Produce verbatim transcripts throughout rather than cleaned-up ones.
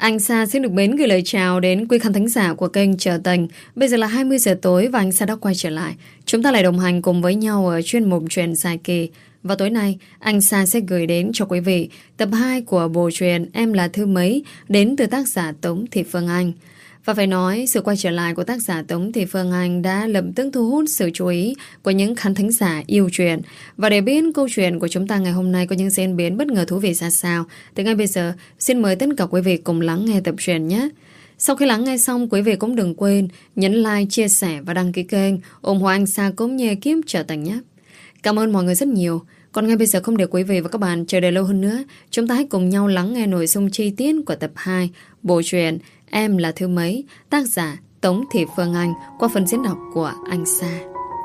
Anh Sa xin được mến gửi lời chào đến quý khán thính giả của kênh Trở Tình. Bây giờ là hai mươi giờ tối và anh Sa đã quay trở lại. Chúng ta lại đồng hành cùng với nhau ở chuyên mục truyện dài kỳ. Và tối nay, anh Sa sẽ gửi đến cho quý vị tập hai của bộ truyện Em Là Thứ Mấy đến từ tác giả Tống Thị Phương Anh. Và phải nói, sự quay trở lại của tác giả Tống Thị Phương Anh đã lập tức thu hút sự chú ý của những khán thính giả yêu truyện. Và để biết câu chuyện của chúng ta ngày hôm nay có những diễn biến bất ngờ thú vị ra sao, thì ngay bây giờ xin mời tất cả quý vị cùng lắng nghe tập truyện nhé. Sau khi lắng nghe xong, quý vị cũng đừng quên nhấn like, chia sẻ và đăng ký kênh, ủng hộ anh Sa cũng như ekip Trở Tình nhé. Cảm ơn mọi người rất nhiều. Còn ngay bây giờ không để quý vị và các bạn chờ đợi lâu hơn nữa, chúng ta hãy cùng nhau lắng nghe nội dung chi tiết của tập hai bộ truyện Em Là Thứ Mấy, tác giả Tống Thị Phương Anh qua phần diễn đọc của anh Sa.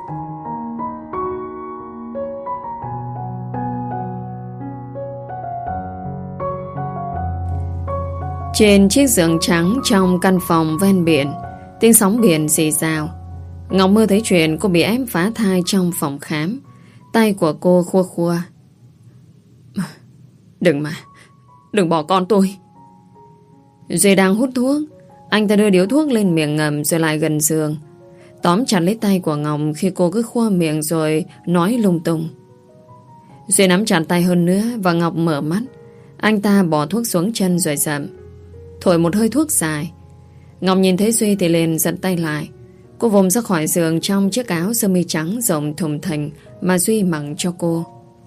Trên chiếc giường trắng trong căn phòng ven biển, tiếng sóng biển rì rào. Ngọc mơ thấy chuyện cô bị ém phá thai trong phòng khám. Tay của cô khua khua. Đừng mà, đừng bỏ con tôi. Duy đang hút thuốc. Anh ta đưa điếu thuốc lên miệng ngầm rồi lại gần giường, tóm chặt lấy tay của Ngọc khi cô cứ khua miệng rồi nói lung tung. Duy nắm chặt tay hơn nữa và Ngọc mở mắt. Anh ta bỏ thuốc xuống chân rồi dậm, thổi một hơi thuốc dài. Ngọc nhìn thấy Duy thì liền giật tay lại. Cô vùng ra khỏi giường trong chiếc áo sơ mi trắng rộng thùng thình mà Duy mặc cho cô.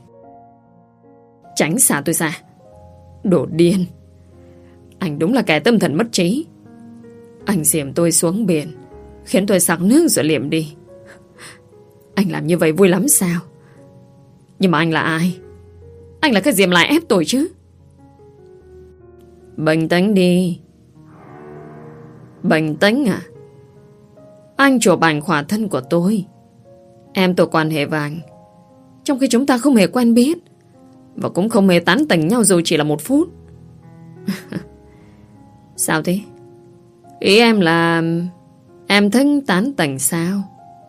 Tránh xa tôi ra, đồ điên. Anh đúng là kẻ tâm thần mất trí. Anh diễm tôi xuống biển, khiến tôi sặc nước rồi liệm đi. Anh làm như vậy vui lắm sao? Nhưng mà anh là ai? Anh là cái diệm lại ép tôi chứ? Bình tĩnh đi. Bình tĩnh à? Anh chụp ảnh khỏa thân của tôi. Em tôi quan hệ với anh, trong khi chúng ta không hề quen biết và cũng không hề tán tỉnh nhau dù chỉ là một phút. Sao thế? Ý em là em thích tán tỉnh sao?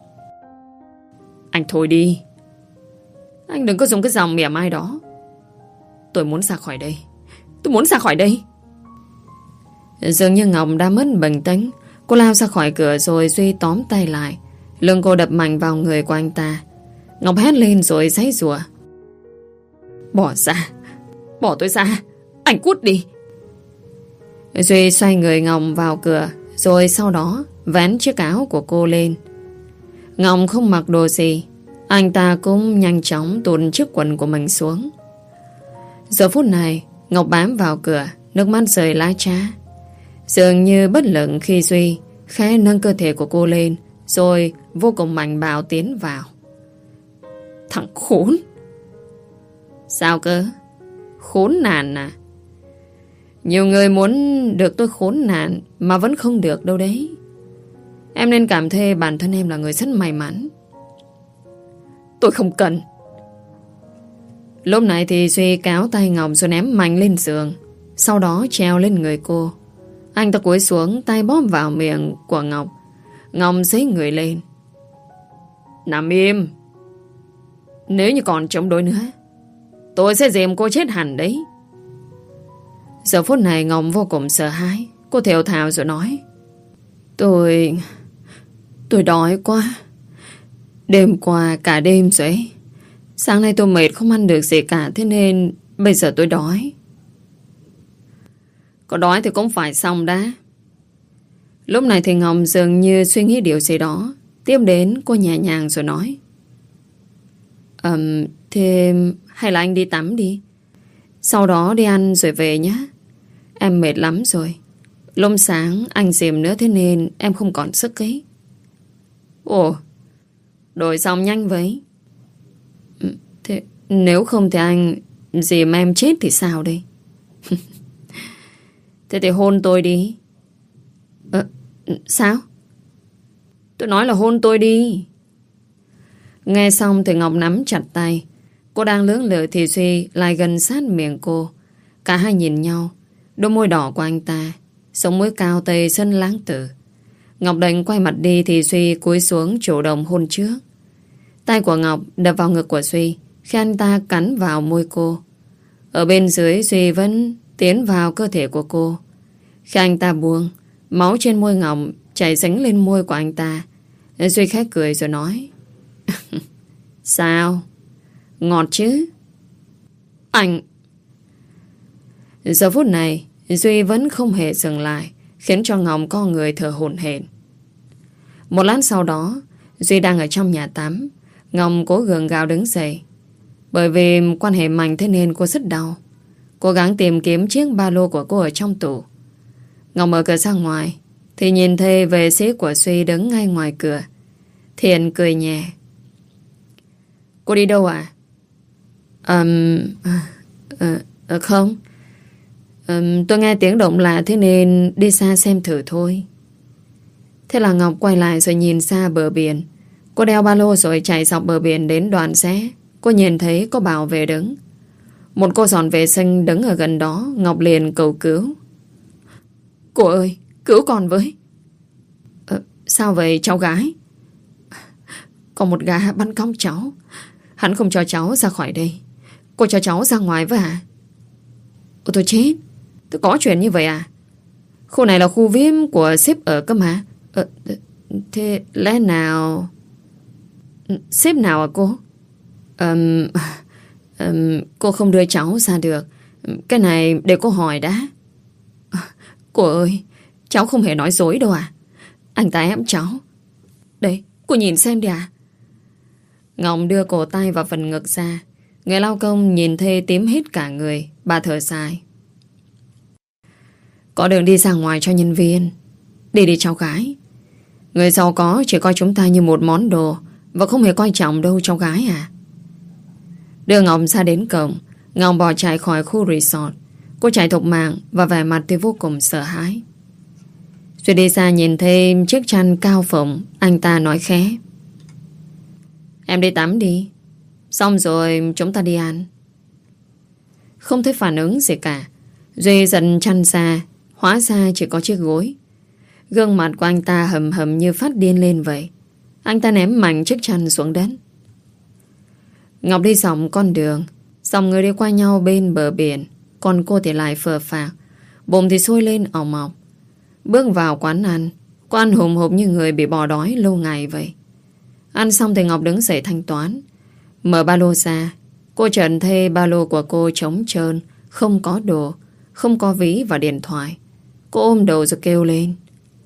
Anh thôi đi. Anh đừng có dùng cái dòng mỉa mai đó. Tôi muốn ra khỏi đây. Tôi muốn ra khỏi đây. Dường như Ngọc đã mất bình tĩnh. Cô lao ra khỏi cửa rồi Duy tóm tay lại. Lưng cô đập mạnh vào người của anh ta. Ngọc hét lên rồi giãy giụa. Bỏ ra. Bỏ tôi ra. Anh cút đi. Duy xoay người Ngọc vào cửa, rồi sau đó vén chiếc áo của cô lên. Ngọc không mặc đồ gì. Anh ta cũng nhanh chóng tuột chiếc quần của mình xuống. Giờ phút này Ngọc bám vào cửa, nước mắt rơi lá trá. Dường như bất lực khi Duy khẽ nâng cơ thể của cô lên, rồi vô cùng mạnh bạo tiến vào. Thằng khốn. Sao cơ? Khốn nạn à? Nhiều người muốn được tôi khốn nạn mà vẫn không được đâu đấy. Em nên cảm thấy bản thân em là người rất may mắn. Tôi không cần. Lúc này thì Duy kéo tay Ngọc rồi ném mạnh lên giường, sau đó treo lên người cô. Anh ta cúi xuống, tay bóp vào miệng của Ngọc. Ngọc giấy người lên. Nằm im. Nếu như còn chống đối nữa, tôi sẽ dìm cô chết hẳn đấy. Giờ phút này Ngọc vô cùng sợ hãi. Cô thều thào rồi nói. Tôi... Tôi đói quá. Đêm qua cả đêm rồi ấy. Sáng nay tôi mệt không ăn được gì cả, thế nên bây giờ tôi đói. Có đói thì cũng phải xong đã. Lúc này thì Ngọc dường như suy nghĩ điều gì đó. Tiếp đến cô nhẹ nhàng rồi nói. Ừm, thế hay là anh đi tắm đi, sau đó đi ăn rồi về nhé. Em mệt lắm rồi. Lúc sáng anh dìm nữa thế nên em không còn sức ấy. Ồ, đổi xong nhanh vậy. Thế nếu không thì anh dìm em chết thì sao đây? Thế thì hôn tôi đi. Ờ, sao? Tôi nói là hôn tôi đi. Nghe xong thì Ngọc nắm chặt tay. Cô đang lưỡng lự thì Duy lại gần sát miệng cô. Cả hai nhìn nhau. Đôi môi đỏ của anh ta, sống mũi cao tây sân lãng tử. Ngọc định quay mặt đi thì Duy cúi xuống chủ động hôn trước. Tay của Ngọc đập vào ngực của Duy khi anh ta cắn vào môi cô. Ở bên dưới Duy vẫn tiến vào cơ thể của cô. Khi anh ta buông, máu trên môi Ngọc chảy dính lên môi của anh ta. Duy khẽ cười rồi nói: Sao? Ngọt chứ? Anh... Giờ phút này Duy vẫn không hề dừng lại, khiến cho Ngọc co người thở hổn hển. Một lát sau đó, Duy đang ở trong nhà tắm. Ngọc cố gượng gạo đứng dậy. Bởi vì quan hệ mạnh thế nên cô rất đau. Cố gắng tìm kiếm chiếc ba lô của cô ở trong tủ. Ngọc mở cửa ra ngoài thì nhìn thấy vệ sĩ của Duy đứng ngay ngoài cửa. Thiện cười nhẹ: Cô đi đâu à? Um, uh, uh, không um, Tôi nghe tiếng động lạ thế nên đi xa xem thử thôi. Thế là Ngọc quay lại rồi nhìn xa bờ biển. Cô đeo ba lô rồi chạy dọc bờ biển đến đoạn rẽ. Cô nhìn thấy có bảo vệ đứng. Một cô dọn vệ sinh đứng ở gần đó. Ngọc liền cầu cứu: Cô ơi, cứu con với. ờ, Sao vậy cháu gái? Có một gã bắn cóc cháu. Hắn không cho cháu ra khỏi đây. Cô cho cháu ra ngoài với à? Ôi tôi chết. Tôi có chuyện như vậy à? Khu này là khu vi ai pi của sếp ở cơ mà. ờ, Thế lẽ nào... Sếp nào à cô? um, um, Cô không đưa cháu ra được. Cái này để cô hỏi đã. Cô ơi, cháu không hề nói dối đâu à? Anh ta ép cháu. Đây, cô nhìn xem đi à. Ngọc đưa cổ tay vào phần ngực ra. Người lao công nhìn thấy tím hết cả người. Bà thở dài: Có đường đi ra ngoài cho nhân viên. Đi đi cháu gái. Người giàu có chỉ coi chúng ta như một món đồ và không hề coi trọng đâu cháu gái à. Đưa Ngọc ra đến cổng, Ngọc bỏ chạy khỏi khu resort. Cô chạy thục mạng và vẻ mặt thì vô cùng sợ hãi. Rồi đi xa nhìn thấy chiếc chăn cao phồng. Anh ta nói khẽ: Em đi tắm đi, xong rồi chúng ta đi ăn. Không thấy phản ứng gì cả. Duy giật chăn ra. Hóa ra chỉ có chiếc gối. Gương mặt của anh ta hầm hầm như phát điên lên vậy. Anh ta ném mạnh chiếc chăn xuống đất. Ngọc đi dọc con đường. Dòng người đi qua nhau bên bờ biển. Còn cô thì lại phờ phạc, bụng thì sôi lên ỏng ọc. Bước vào quán ăn. Cô ăn hùng hục như người bị bỏ đói lâu ngày vậy. Ăn xong thì Ngọc đứng dậy thanh toán. Mở ba lô ra. Cô chợt thấy ba lô của cô trống trơn, không có đồ, không có ví và điện thoại. Cô ôm đầu rồi kêu lên: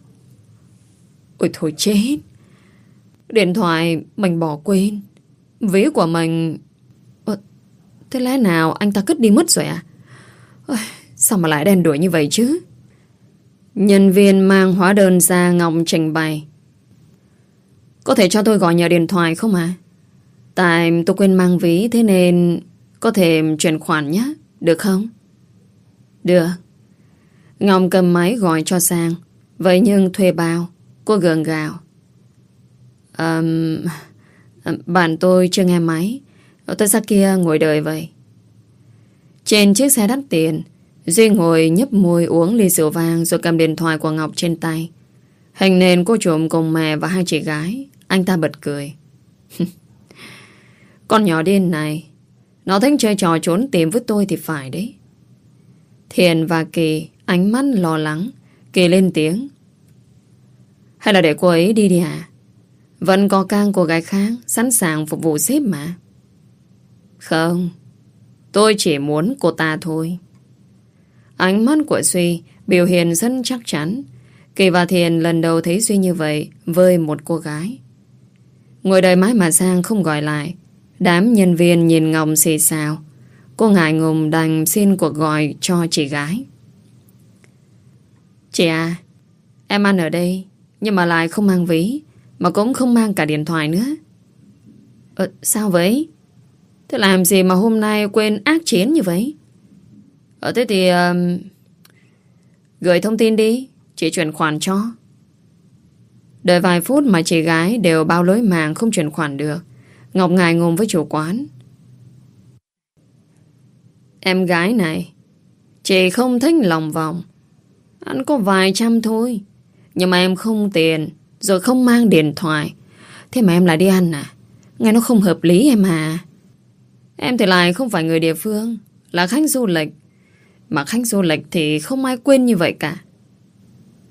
Ôi thôi chết. Điện thoại mình bỏ quên. Ví của mình... Ờ, thế lẽ nào anh ta cất đi mất rồi à? Ôi, sao mà lại đen đuổi như vậy chứ? Nhân viên mang hóa đơn ra. Ngọc trình bày: Có thể cho tôi gọi nhờ điện thoại không à? Tại tôi quên mang ví, thế nên có thể chuyển khoản nhé, được không? Được. Ngọc cầm máy gọi cho sang. Vậy nhưng thuê bao. Cô gượng gạo: um, Bạn tôi chưa nghe máy. Tôi ra kia ngồi đợi vậy. Trên chiếc xe đắt tiền, Duy ngồi nhấp môi uống ly rượu vang rồi cầm điện thoại của Ngọc trên tay. Hình nền cô trộm cùng mẹ và hai chị gái. Anh ta bật cười. Con nhỏ điên này, nó thích chơi trò trốn tìm với tôi thì phải đấy. Thiện và Kỳ ánh mắt lo lắng. Kỳ lên tiếng: Hay là để cô ấy đi đi hả? Vẫn có càng cô gái khác sẵn sàng phục vụ sếp mà. Không, tôi chỉ muốn cô ta thôi. Ánh mắt của Duy biểu hiện rất chắc chắn. Kỳ và Thiện lần đầu thấy Duy như vậy với một cô gái. Ngồi đợi mãi mà Sang không gọi lại. Đám nhân viên nhìn Ngọc xì xào. Cô ngại ngùng đành xin cuộc gọi cho chị gái. Chị à, em ăn ở đây nhưng mà lại không mang ví, mà cũng không mang cả điện thoại nữa. Ờ, sao vậy? Thế làm gì mà hôm nay quên ác chiến như vậy? Ờ, thế thì uh, gửi thông tin đi, chị chuyển khoản cho. Đợi vài phút mà chị gái đều bao lối màng không chuyển khoản được. Ngọc ngại ngùng với chủ quán: Em gái này, chị không thích lòng vòng. Ăn có vài trăm thôi, nhưng mà em không tiền, rồi không mang điện thoại, thế mà em lại đi ăn à? Nghe nó không hợp lý em à. Em thì lại không phải người địa phương, là khách du lịch. Mà khách du lịch thì không ai quên như vậy cả.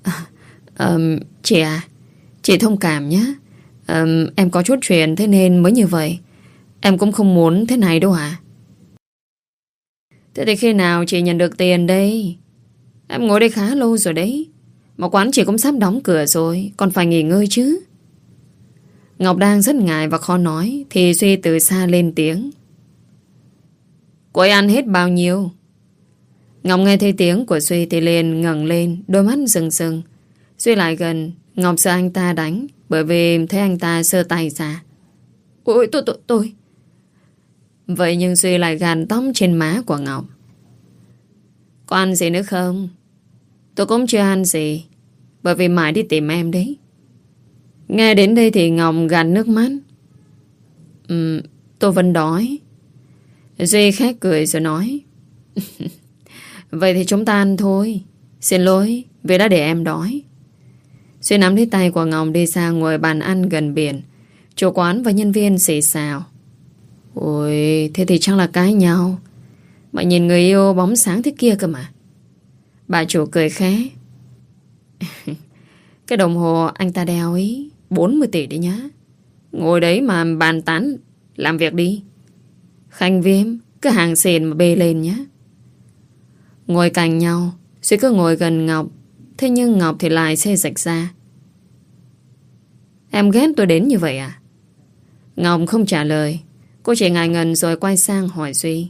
um, Chị à, chị thông cảm nhé. um, Em có chút chuyện thế nên mới như vậy. Em cũng không muốn thế này đâu à. Thế thì khi nào chị nhận được tiền đây? Em ngồi đây khá lâu rồi đấy. Mà quán chị cũng sắp đóng cửa rồi, còn phải nghỉ ngơi chứ. Ngọc đang rất ngại và khó nói thì Duy từ xa lên tiếng. Cô ấy ăn hết bao nhiêu? Ngọc nghe thấy tiếng của Duy thì liền ngẩng lên, đôi mắt rừng rừng. Duy lại gần, Ngọc sợ anh ta đánh, bởi vì thấy anh ta giơ tay ra. Ôi, tôi, tôi, tôi. Vậy nhưng Duy lại gàn tóc trên má của Ngọc. Có ăn gì nữa không? Tôi cũng chưa ăn gì, bởi vì mãi đi tìm em đấy. Nghe đến đây thì Ngọc gạt nước mắt. Ừ, tôi vẫn đói. Duy khét cười rồi nói. Vậy thì chúng ta ăn thôi. Xin lỗi vì đã để em đói. Duy nắm lấy tay của Ngọc đi ra ngồi bàn ăn gần biển. Chủ quán và nhân viên xì xào. Ôi, thế thì chắc là cãi nhau. Mà nhìn người yêu bóng sáng thế kia cơ mà. Bà chủ cười khẽ. Cái đồng hồ anh ta đeo ý bốn mươi tỷ đấy nhá. Ngồi đấy mà bàn tán, làm việc đi. Khanh Viêm cứ hàng xền mà bê lên nhá. Ngồi cạnh nhau, Duy cứ ngồi gần Ngọc. Thế nhưng Ngọc thì lại xê dịch ra. Em ghét tôi đến như vậy à? Ngọc không trả lời. Cô chỉ ngại ngần rồi quay sang hỏi Duy.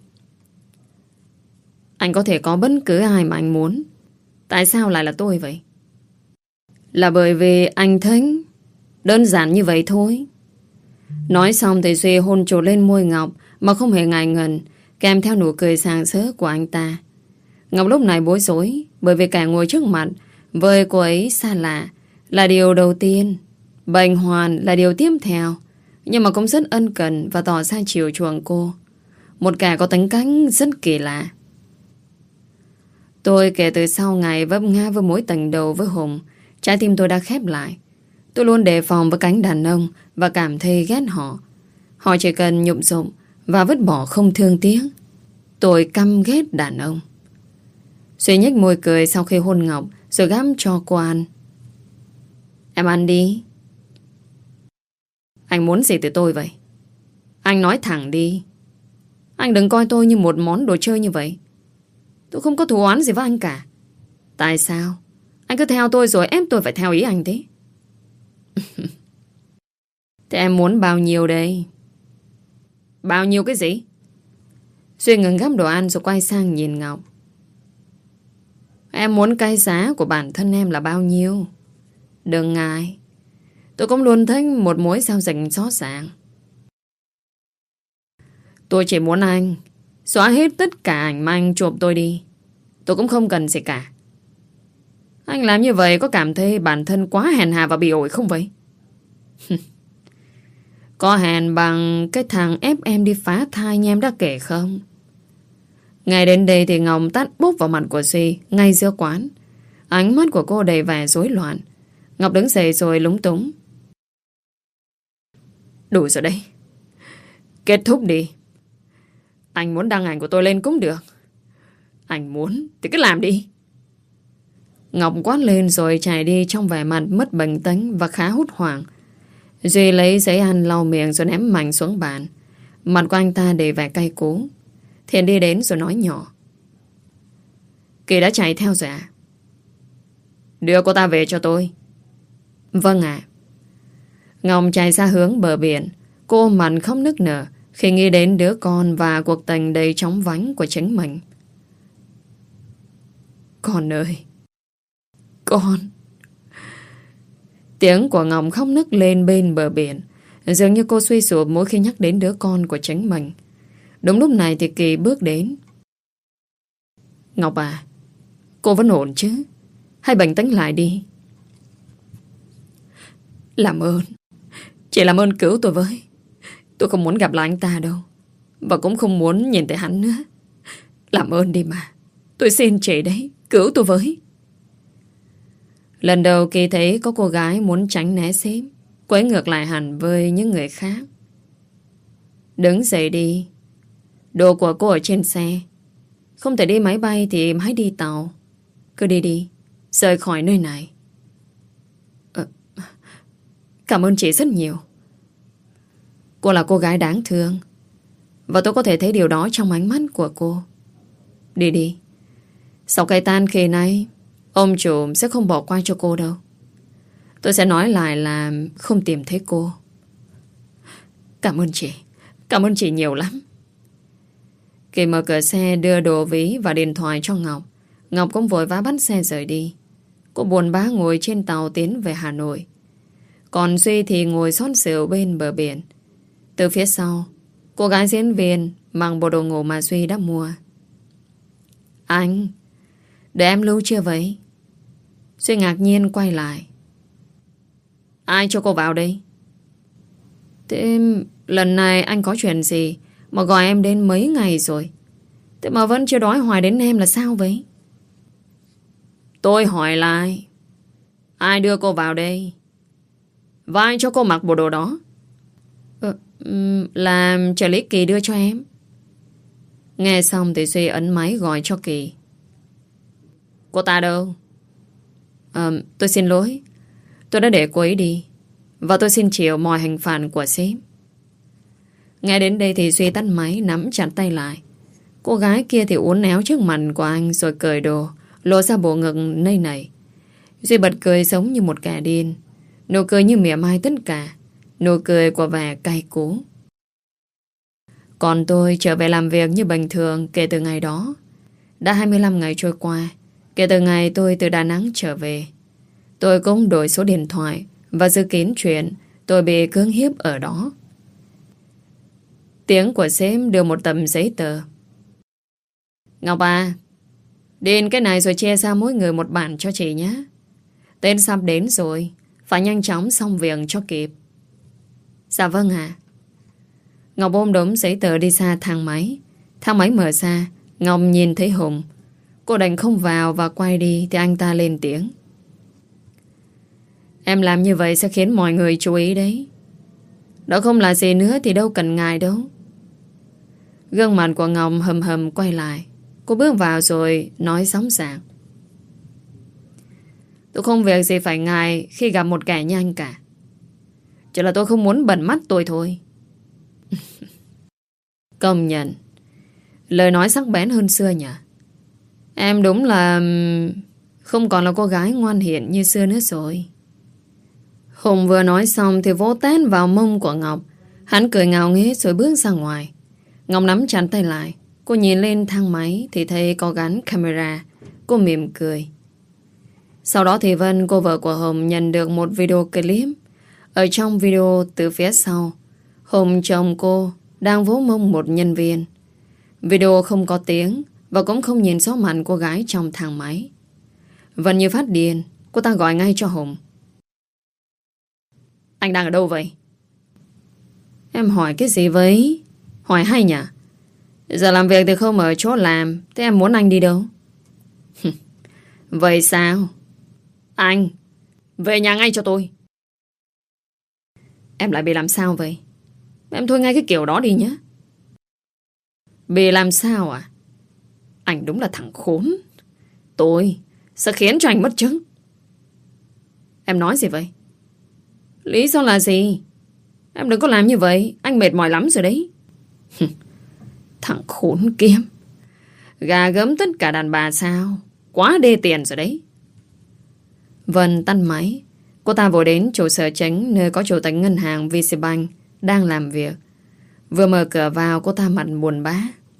Anh có thể có bất cứ ai mà anh muốn. Tại sao lại là tôi vậy? Là bởi vì anh thích. Đơn giản như vậy thôi. Nói xong thì Duy hôn trột lên môi Ngọc mà không hề ngại ngần, kèm theo nụ cười sảng sỡ của anh ta. Ngọc lúc này bối rối, bởi vì kẻ ngồi trước mặt với cô ấy xa lạ là điều đầu tiên, bệnh hoàn là điều tiếp theo, nhưng mà cũng rất ân cần và tỏ ra chiều chuộng cô. Một kẻ có tính cách rất kỳ lạ. Tôi kể từ sau ngày vấp ngã với mối tình đầu với Hùng, trái tim tôi đã khép lại. Tôi luôn đề phòng với cánh đàn ông và cảm thấy ghét họ. Họ chỉ cần nhụm dụng và vứt bỏ không thương tiếc. Tôi căm ghét đàn ông. Duy nhếch môi cười sau khi hôn Ngọc rồi gắp cho cô ăn. Em ăn đi. Anh muốn gì từ tôi vậy? Anh nói thẳng đi. Anh đừng coi tôi như một món đồ chơi như vậy. Tôi không có thù oán gì với anh cả. Tại sao anh cứ theo tôi rồi ép tôi phải theo ý anh thế? Thế em muốn bao nhiêu đây? Bao nhiêu cái gì? Duy ngừng gắp đồ ăn rồi quay sang nhìn Ngọc. Em muốn cái giá của bản thân em là bao nhiêu? Đừng ngại. Tôi cũng luôn thích một mối giao dịch rõ ràng. Tôi chỉ muốn anh xóa hết tất cả ảnh mà anh chụp tôi đi. Tôi cũng không cần gì cả. Anh làm như vậy có cảm thấy bản thân quá hèn hà và bị ổi không vậy? Có hèn bằng cái thằng ép em đi phá thai như em đã kể không? Ngay đến đây thì Ngọc tát bốp vào mặt của Duy ngay giữa quán. Ánh mắt của cô đầy vẻ rối loạn. Ngọc đứng dậy rồi lúng túng. Đủ rồi đấy. Kết thúc đi. Anh muốn đăng ảnh của tôi lên cũng được. Anh muốn thì cứ làm đi. Ngọc quát lên rồi chạy đi trong vẻ mặt mất bình tĩnh và khá hốt hoảng. Duy lấy giấy ăn lau miệng rồi ném mạnh xuống bàn. Mặt của anh ta đầy vẻ cay cú. Thiện đi đến rồi nói nhỏ. Kỳ đã chạy theo rồi à? Đưa cô ta về cho tôi. Vâng ạ. Ngọc chạy ra hướng bờ biển. Cô ôm mặt khóc nức nở khi nghĩ đến đứa con và cuộc tình đầy chóng vánh của chính mình. Con ơi! Con! Tiếng của Ngọc khóc nức lên bên bờ biển. Dường như cô suy sụp mỗi khi nhắc đến đứa con của chính mình. Đúng lúc này thì Kỳ bước đến. Ngọc à, cô vẫn ổn chứ? Hãy bình tĩnh lại đi. Làm ơn, chị làm ơn cứu tôi với. Tôi không muốn gặp lại anh ta đâu, và cũng không muốn nhìn thấy hắn nữa. Làm ơn đi mà. Tôi xin chị đấy, cứu tôi với. Lần đầu Kỳ thấy có cô gái muốn tránh né sếp, quấy ngược lại hẳn với những người khác. Đứng dậy đi. Đồ của cô ở trên xe. Không thể đi máy bay thì hãy đi tàu. Cứ đi đi, rời khỏi nơi này. ờ, Cảm ơn chị rất nhiều. Cô là cô gái đáng thương, và tôi có thể thấy điều đó trong ánh mắt của cô. Đi đi. Sau cái tan khi này, ông chủ sẽ không bỏ qua cho cô đâu. Tôi sẽ nói lại là không tìm thấy cô. Cảm ơn chị. Cảm ơn chị nhiều lắm. Kỳ mở cửa xe đưa đồ ví và điện thoại cho Ngọc. Ngọc cũng vội vã bắt xe rời đi. Cô buồn bã ngồi trên tàu tiến về Hà Nội. Còn Duy thì ngồi xót rượu bên bờ biển. Từ phía sau, cô gái diễn viên mặc bộ đồ ngủ mà Duy đã mua. Anh, để em lưu chưa vậy? Duy ngạc nhiên quay lại. Ai cho cô vào đây? Thế lần này anh có chuyện gì mà gọi em đến mấy ngày rồi? Thế mà vẫn chưa đói hoài đến em là sao vậy? Tôi hỏi lại, ai đưa cô vào đây? Và ai cho cô mặc bộ đồ đó? Ờ, là trợ lý Kỳ đưa cho em. Nghe xong thì Duy ấn máy gọi cho Kỳ. Cô ta đâu? Ờ, tôi xin lỗi. Tôi đã để cô ấy đi, và tôi xin chịu mọi hình phạt của sếp. Nghe đến đây thì Duy tắt máy, nắm chặt tay lại. Cô gái kia thì uốn éo trước mặt của anh rồi cởi đồ, lộ ra bộ ngực nây nảy. Duy bật cười giống như một kẻ điên. Nụ cười như mỉa mai tất cả. Nụ cười của vẻ cay cú. Còn tôi trở về làm việc như bình thường kể từ ngày đó. Đã hai mươi lăm ngày trôi qua kể từ ngày tôi từ Đà Nẵng trở về. Tôi cũng đổi số điện thoại và dự kiến chuyện tôi bị cưỡng hiếp ở đó. Tiếng của sếp đưa một tấm giấy tờ. Ngọc à, điền cái này rồi chia ra mỗi người một bản cho chị nhé. Tên sắp đến rồi, phải nhanh chóng xong việc cho kịp. Dạ vâng ạ. Ngọc ôm đống giấy tờ đi ra thang máy. Thang máy mở ra, Ngọc nhìn thấy Hùng. Cô đành không vào và quay đi thì anh ta lên tiếng. Em làm như vậy sẽ khiến mọi người chú ý đấy. Đó không là gì nữa thì đâu cần ngại đâu. Gương mặt của Ngọc hầm hầm quay lại. Cô bước vào rồi nói sóng sàng. Tôi không việc gì phải ngại khi gặp một kẻ như anh cả. Chỉ là tôi không muốn bẩn mắt tôi thôi. Công nhận, lời nói sắc bén hơn xưa nhỉ. Em đúng là không còn là cô gái ngoan hiền như xưa nữa rồi. Hùng vừa nói xong thì vỗ tát vào mông của Ngọc. Hắn cười ngạo nghễ rồi bước ra ngoài. Ngọc nắm chặt tay lại. Cô nhìn lên thang máy thì thấy có gắn camera. Cô mỉm cười. Sau đó thì Vân, cô vợ của Hùng, nhận được một video clip. Ở trong video từ phía sau, Hùng chồng cô đang vỗ mông một nhân viên. Video không có tiếng và cũng không nhìn rõ mặt cô gái trong thang máy. Vân như phát điên, cô ta gọi ngay cho Hùng. Anh đang ở đâu vậy? Em hỏi cái gì vậy? Hỏi hay nhỉ? Giờ làm việc thì không ở chỗ làm. Thế em muốn anh đi đâu? Vậy sao? Anh về nhà ngay cho tôi. Em lại bị làm sao vậy? Em thôi ngay cái kiểu đó đi nhé. Bị làm sao à? Anh đúng là thằng khốn. Tôi sẽ khiến cho anh mất trứng. Em nói gì vậy? Lý do là gì? Em đừng có làm như vậy. Anh mệt mỏi lắm rồi đấy. Thằng khốn kiếp. Gà gớm tất cả đàn bà sao? Quá đê tiền rồi đấy. Vân tắt máy. Cô ta vội đến trụ sở chính nơi có chủ tịch ngân hàng vê xê Bank đang làm việc. Vừa mở cửa vào, cô ta mặt buồn bã.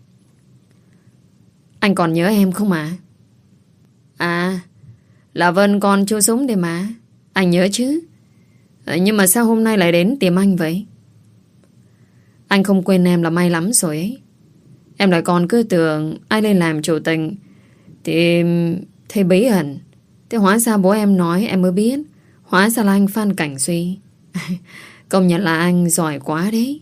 Anh còn nhớ em không ạ? À? à Là Vân con chú Dũng đây mà. Anh nhớ chứ. à, Nhưng mà sao hôm nay lại đến tìm anh vậy? Anh không quên em là may lắm rồi ấy. Em lại còn cứ tưởng ai lên làm chủ tịch thì thấy bí ẩn. Thế hóa ra bố em nói em mới biết. Hóa ra là anh Phan Cảnh Duy. Công nhận là anh giỏi quá đấy.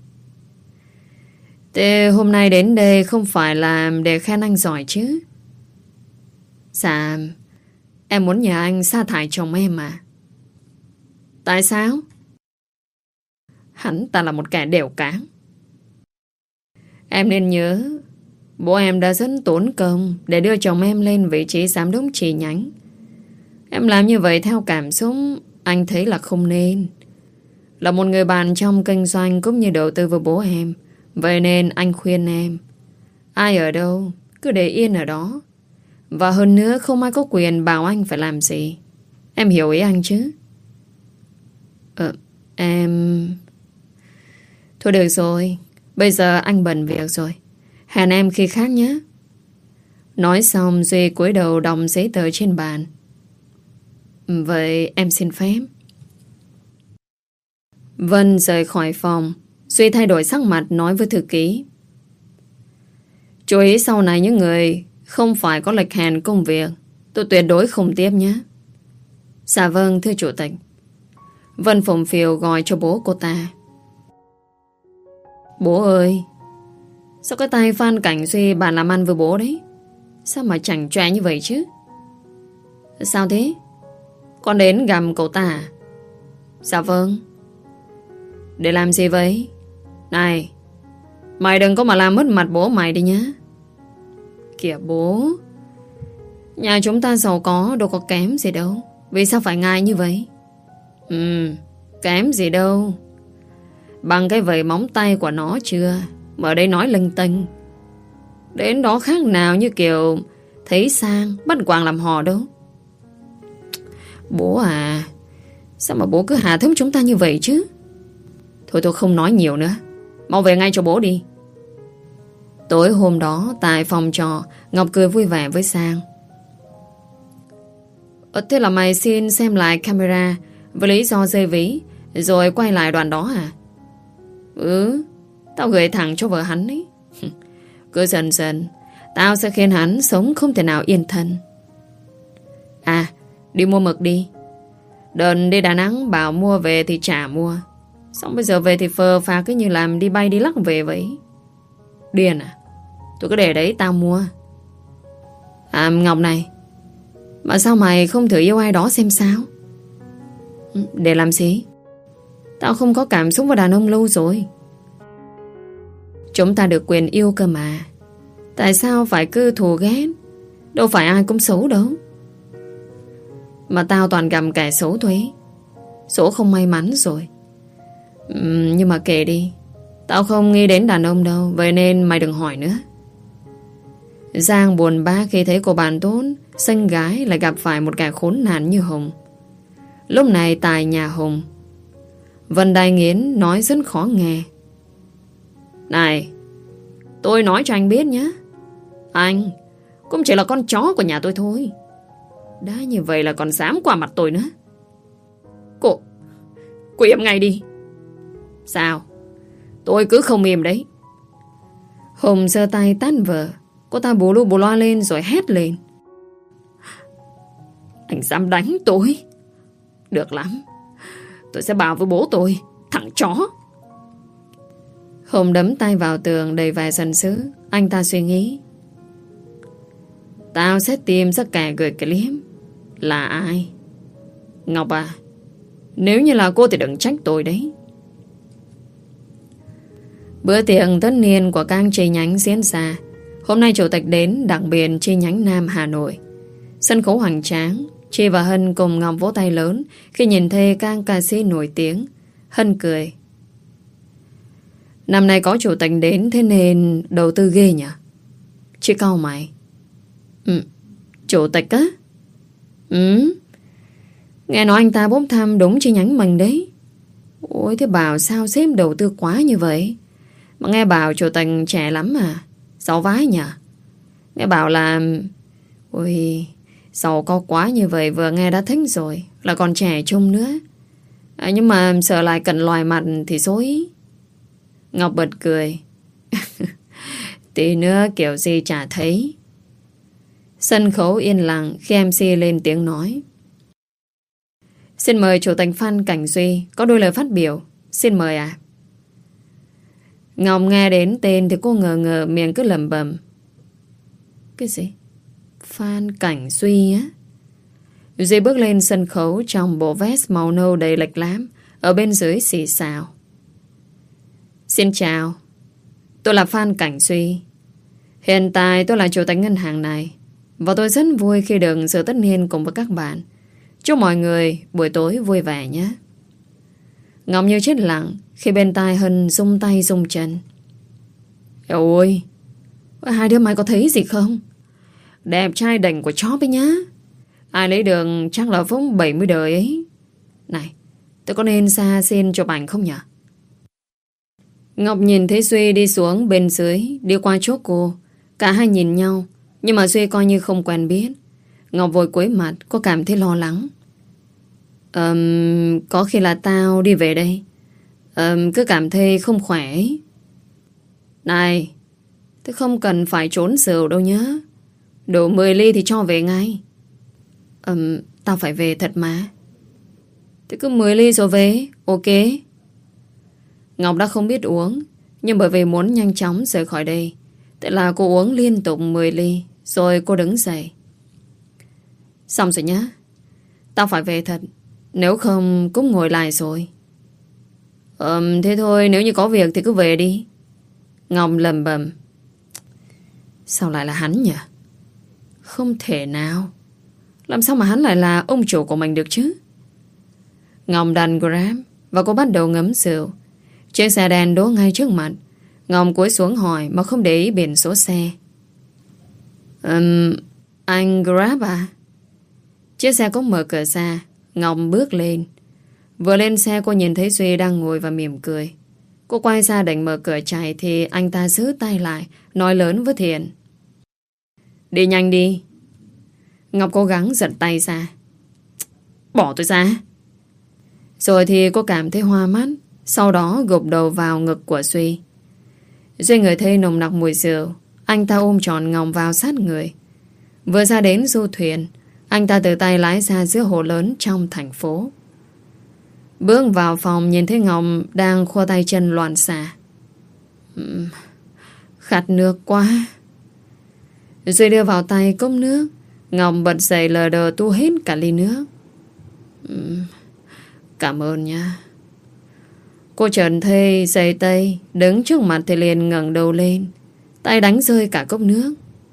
Thế hôm nay đến đây không phải là để khen anh giỏi chứ? Dạ, em muốn nhờ anh sa thải chồng em mà. Tại sao? Hắn ta là một kẻ đểu cáng. Em nên nhớ, bố em đã rất tốn công để đưa chồng em lên vị trí giám đốc chi nhánh. Em làm như vậy theo cảm xúc, anh thấy là không nên. Là một người bạn trong kinh doanh cũng như đầu tư với bố em, vậy nên anh khuyên em, ai ở đâu cứ để yên ở đó. Và hơn nữa không ai có quyền bảo anh phải làm gì. Em hiểu ý anh chứ? Ờ, em... Thôi được rồi, bây giờ anh bận việc rồi, hẹn em khi khác nhé. Nói xong Duy cúi đầu đọc giấy tờ trên bàn. Vậy em xin phép. Vân rời khỏi phòng. Duy thay đổi sắc mặt nói với thư ký. Chú ý sau này những người không phải có lịch hẹn công việc, tôi tuyệt đối không tiếp nhé. Dạ vâng thưa chủ tịch. Vân phụng phịu gọi cho bố cô ta. Bố ơi, sao cái tay Phan Cảnh Duy bạn làm ăn với bố đấy? Sao mà chẳng chọe như vậy chứ? Sao thế? Con đến gặp cậu ta à? Dạ vâng. Để làm gì vậy? Này, mày đừng có mà làm mất mặt bố mày đi nhá. Kìa bố, nhà chúng ta giàu có đâu có kém gì đâu. Vì sao phải ngại như vậy? Ừ, kém gì đâu. Bằng cái vầy móng tay của nó chưa mà ở đây nói linh tinh. Đến đó khác nào như kiểu thấy sang bắt quàng làm hò đâu. Bố à, sao mà bố cứ hà thấm chúng ta như vậy chứ? Thôi tôi không nói nhiều nữa, mau về ngay cho bố đi. Tối hôm đó tại phòng trọ, Ngọc cười vui vẻ với Sang. Ờ, thế là mày xin xem lại camera với lý do rơi ví rồi quay lại đoạn đó à? Ừ, tao gửi thẳng cho vợ hắn ấy. Cứ dần dần tao sẽ khiến hắn sống không thể nào yên thân. À, đi mua mực đi. Đợt đi Đà Nẵng bảo mua về thì chả mua, xong bây giờ về thì phờ phạc cứ như làm đi bay đi lắc về vậy. Điên à? Tôi cứ để đấy tao mua. À Ngọc này, mà sao mày không thử yêu ai đó xem sao? Để làm gì? Tao không có cảm xúc với đàn ông lâu rồi. Chúng ta được quyền yêu cơ mà. Tại sao phải cứ thù ghét? Đâu phải ai cũng xấu đâu. Mà tao toàn gặp kẻ xấu thôi. Số không may mắn rồi. uhm, Nhưng mà kệ đi, tao không nghĩ đến đàn ông đâu, vậy nên mày đừng hỏi nữa. Giang buồn bã khi thấy cô bạn tốt xinh gái lại gặp phải một kẻ khốn nạn như Hùng. Lúc này tại nhà Hùng, Vân Đài Nghiến nói rất khó nghe. Này, tôi nói cho anh biết nhé, anh cũng chỉ là con chó của nhà tôi thôi. Đã như vậy là còn dám qua mặt tôi nữa. Cô Cô im ngay đi. Sao? Tôi cứ không im đấy. Hùng giơ tay tát vợ. Cô ta bù lu bù loa lên rồi hét lên. Anh dám đánh tôi? Được lắm, tôi sẽ bảo với bố tôi, thằng chó. Hùng đấm tay vào tường đầy vẻ giận dữ. Anh ta suy nghĩ. Tao sẽ tìm ra kẻ gửi clip là ai. Ngọc à, nếu như là cô thì đừng trách tôi đấy. Bữa tiệc tất niên của các chi nhánh diễn ra. Hôm nay chủ tịch đến đặc biệt chi nhánh Nam Hà Nội. Sân khấu hoành tráng. Chi và Hân cùng Ngọc vỗ tay lớn khi nhìn thấy các ca sĩ nổi tiếng. Hân cười. Năm nay có chủ tịch đến thế nên đầu tư ghê nhỉ? Chi cau mày. Ừ, chủ tịch á? Ừ, nghe nói anh ta bốc thăm đúng chi nhánh mình đấy. Ôi thế bảo sao sếp đầu tư quá như vậy? Mà nghe bảo chủ tịch trẻ lắm mà, giàu vãi nhỉ? Nghe bảo là... Ôi, giàu có quá như vậy vừa nghe đã thích rồi, là còn trẻ trung nữa. À, nhưng mà sợ lại cận loài mặt thì dối. Ngọc bật cười. Tí nữa kiểu gì chả thấy. Sân khấu yên lặng khi em xê lên tiếng nói. Xin mời chủ tịch Phan Cảnh Duy có đôi lời phát biểu. Xin mời ạ. À. Ngọc nghe đến tên thì cô ngờ ngờ miệng cứ lẩm bẩm. Cái gì? Phan Cảnh Duy á? Duy bước lên sân khấu trong bộ vest màu nâu đầy lệch lám, ở bên dưới xì xào. Xin chào, tôi là Phan Cảnh Duy. Hiện tại tôi là chủ tịch ngân hàng này, và tôi rất vui khi được dự tất niên cùng với các bạn. Chúc mọi người buổi tối vui vẻ nhé. Ngọc như chết lặng khi bên tai Hân rung tay rung chân. Ôi, hai đứa mày có thấy gì không? Đẹp trai đỉnh của chó ấy nhá. Ai lấy được chắc là Phúc bảy mươi đời ấy. Này, tôi có nên xa xin chụp ảnh không nhỉ? Ngọc nhìn thấy Duy đi xuống bên dưới, đi qua chỗ cô. Cả hai nhìn nhau, nhưng mà Duy coi như không quen biết. Ngọc vội cúi mặt, có cảm thấy lo lắng. um, Có khi là tao đi về đây. um, Cứ cảm thấy không khỏe ấy. Này, tôi không cần phải trốn rượu đâu nhá. Đủ mười ly thì cho về ngay. um, Tao phải về thật mà. Thế cứ mười ly rồi về. Ok. Ngọc đã không biết uống, nhưng bởi vì muốn nhanh chóng rời khỏi đây, thế là cô uống liên tục mười ly. Rồi cô đứng dậy. Xong rồi nhá. Tao phải về thật. Nếu không cũng ngồi lại rồi. Ừm thế thôi, nếu như có việc thì cứ về đi. Ngọc lầm bầm. Sao lại là hắn nhỉ? Không thể nào. Làm sao mà hắn lại là ông chủ của mình được chứ? Ngọc đặt Grab và cô bắt đầu ngấm rượu. Chiếc xe đèn đỗ ngay trước mặt. Ngọc cúi xuống hỏi mà không để ý biển số xe. um, Anh Grab à? Chiếc xe có mở cửa ra. Ngọc bước lên. Vừa lên xe cô nhìn thấy Duy đang ngồi và mỉm cười. Cô quay ra định mở cửa chạy thì anh ta giữ tay lại, nói lớn với Thiện. Đi nhanh đi. Ngọc cố gắng giật tay ra. Bỏ tôi ra. Rồi thì cô cảm thấy hoa mắt. Sau đó gục đầu vào ngực của Duy. Duy ngửi thấy nồng nặc mùi rượu. Anh ta ôm trọn Ngọc vào sát người. Vừa ra đến du thuyền, anh ta từ tay lái ra giữa hồ lớn trong thành phố. Bước vào phòng nhìn thấy Ngọc đang khua tay chân loạn xạ. uhm, Khát nước quá. Duy đưa vào tay cốc nước. Ngọc bật dậy lờ đờ tu hết cả ly nước. uhm, Cảm ơn nha. Cô trần thê giày tay đứng trước mặt thì liền ngẩng đầu lên, tay đánh rơi cả cốc nước.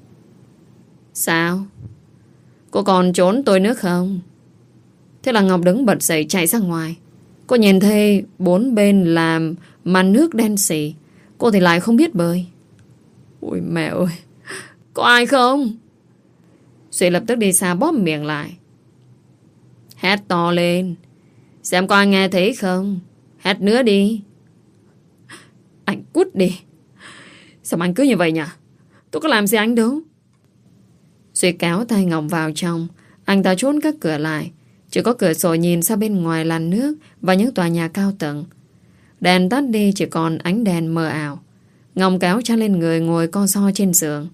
Sao? Cô còn trốn tôi nước không? Thế là Ngọc đứng bật dậy chạy ra ngoài. Cô nhìn thấy bốn bên làm màn nước đen xỉ. Cô thì lại không biết bơi. Ôi mẹ ơi, có ai không? Duy lập tức đi xa bóp miệng lại. Hét to lên, xem có ai nghe thấy không. Hét nữa đi. Anh cút đi. Sao anh cứ như vậy nhỉ? Tôi có làm gì anh đâu. Duy kéo tay Ngọc vào trong. Anh ta trốn các cửa lại. Chỉ có cửa sổ nhìn ra bên ngoài làn nước và những tòa nhà cao tầng. Đèn tắt đi, chỉ còn ánh đèn mờ ảo. Ngọc kéo chăn lên người, ngồi co ro trên giường.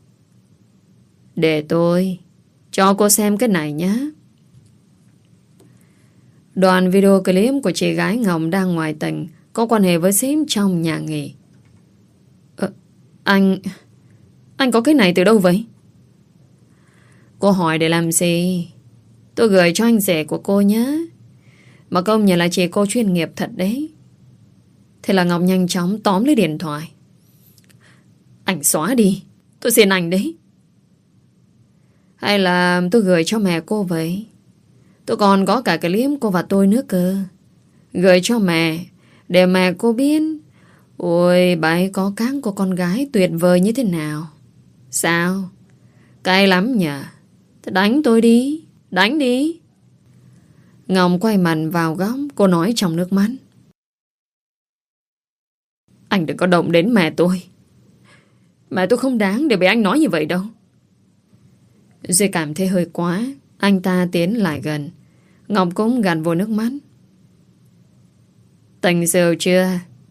Để tôi cho cô xem cái này nhé. Đoạn video clip của chị gái Ngọc đang ngoài tỉnh, có quan hệ với sếp trong nhà nghỉ. ờ, Anh Anh có cái này từ đâu vậy? Cô hỏi để làm gì? Tôi gửi cho anh rể của cô nhé. Mà công nhận là chị cô chuyên nghiệp thật đấy. Thế là Ngọc nhanh chóng tóm lấy điện thoại. Anh xóa đi, tôi xin anh đấy. Hay là tôi gửi cho mẹ cô vậy? Tôi còn có cả clip cô và tôi nữa cơ. Gửi cho mẹ, để mẹ cô biết. Ôi, bà ấy có các cô con gái tuyệt vời như thế nào. Sao? Cay lắm nhỉ? Thế đánh tôi đi, đánh đi. Ngọc quay mặt vào góc, cô nói trong nước mắt. Anh đừng có động đến mẹ tôi. Mẹ tôi không đáng để bị anh nói như vậy đâu. Duy cảm thấy hơi quá. Anh ta tiến lại gần. Ngọc cũng gằn vô nước mắt. Tỉnh rượu chưa?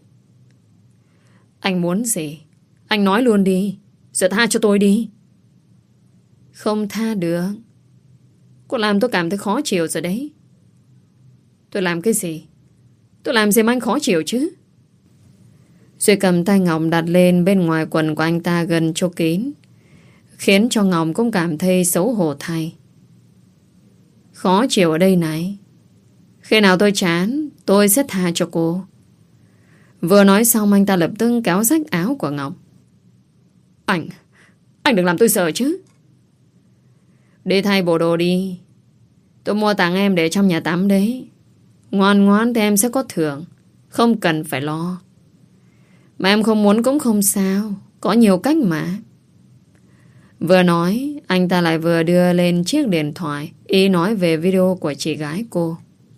Anh muốn gì? Anh nói luôn đi. Giờ tha cho tôi đi. Không tha được. Cô làm tôi cảm thấy khó chịu rồi đấy. Tôi làm cái gì? Tôi làm gì mà anh khó chịu chứ? Duy cầm tay Ngọc đặt lên bên ngoài quần của anh ta gần chỗ kín, khiến cho Ngọc cũng cảm thấy xấu hổ thay. Khó chịu ở đây này. Khi nào tôi chán, tôi sẽ tha cho cô. Vừa nói xong anh ta lập tức kéo rách áo của Ngọc. Anh, anh đừng làm tôi sợ chứ. Đi thay bộ đồ đi. Tôi mua tặng em để trong nhà tắm đấy. Ngoan ngoãn thì em sẽ có thưởng. Không cần phải lo. Mà em không muốn cũng không sao. Có nhiều cách mà. Vừa nói, anh ta lại vừa đưa lên chiếc điện thoại, ý nói về video của chị gái cô.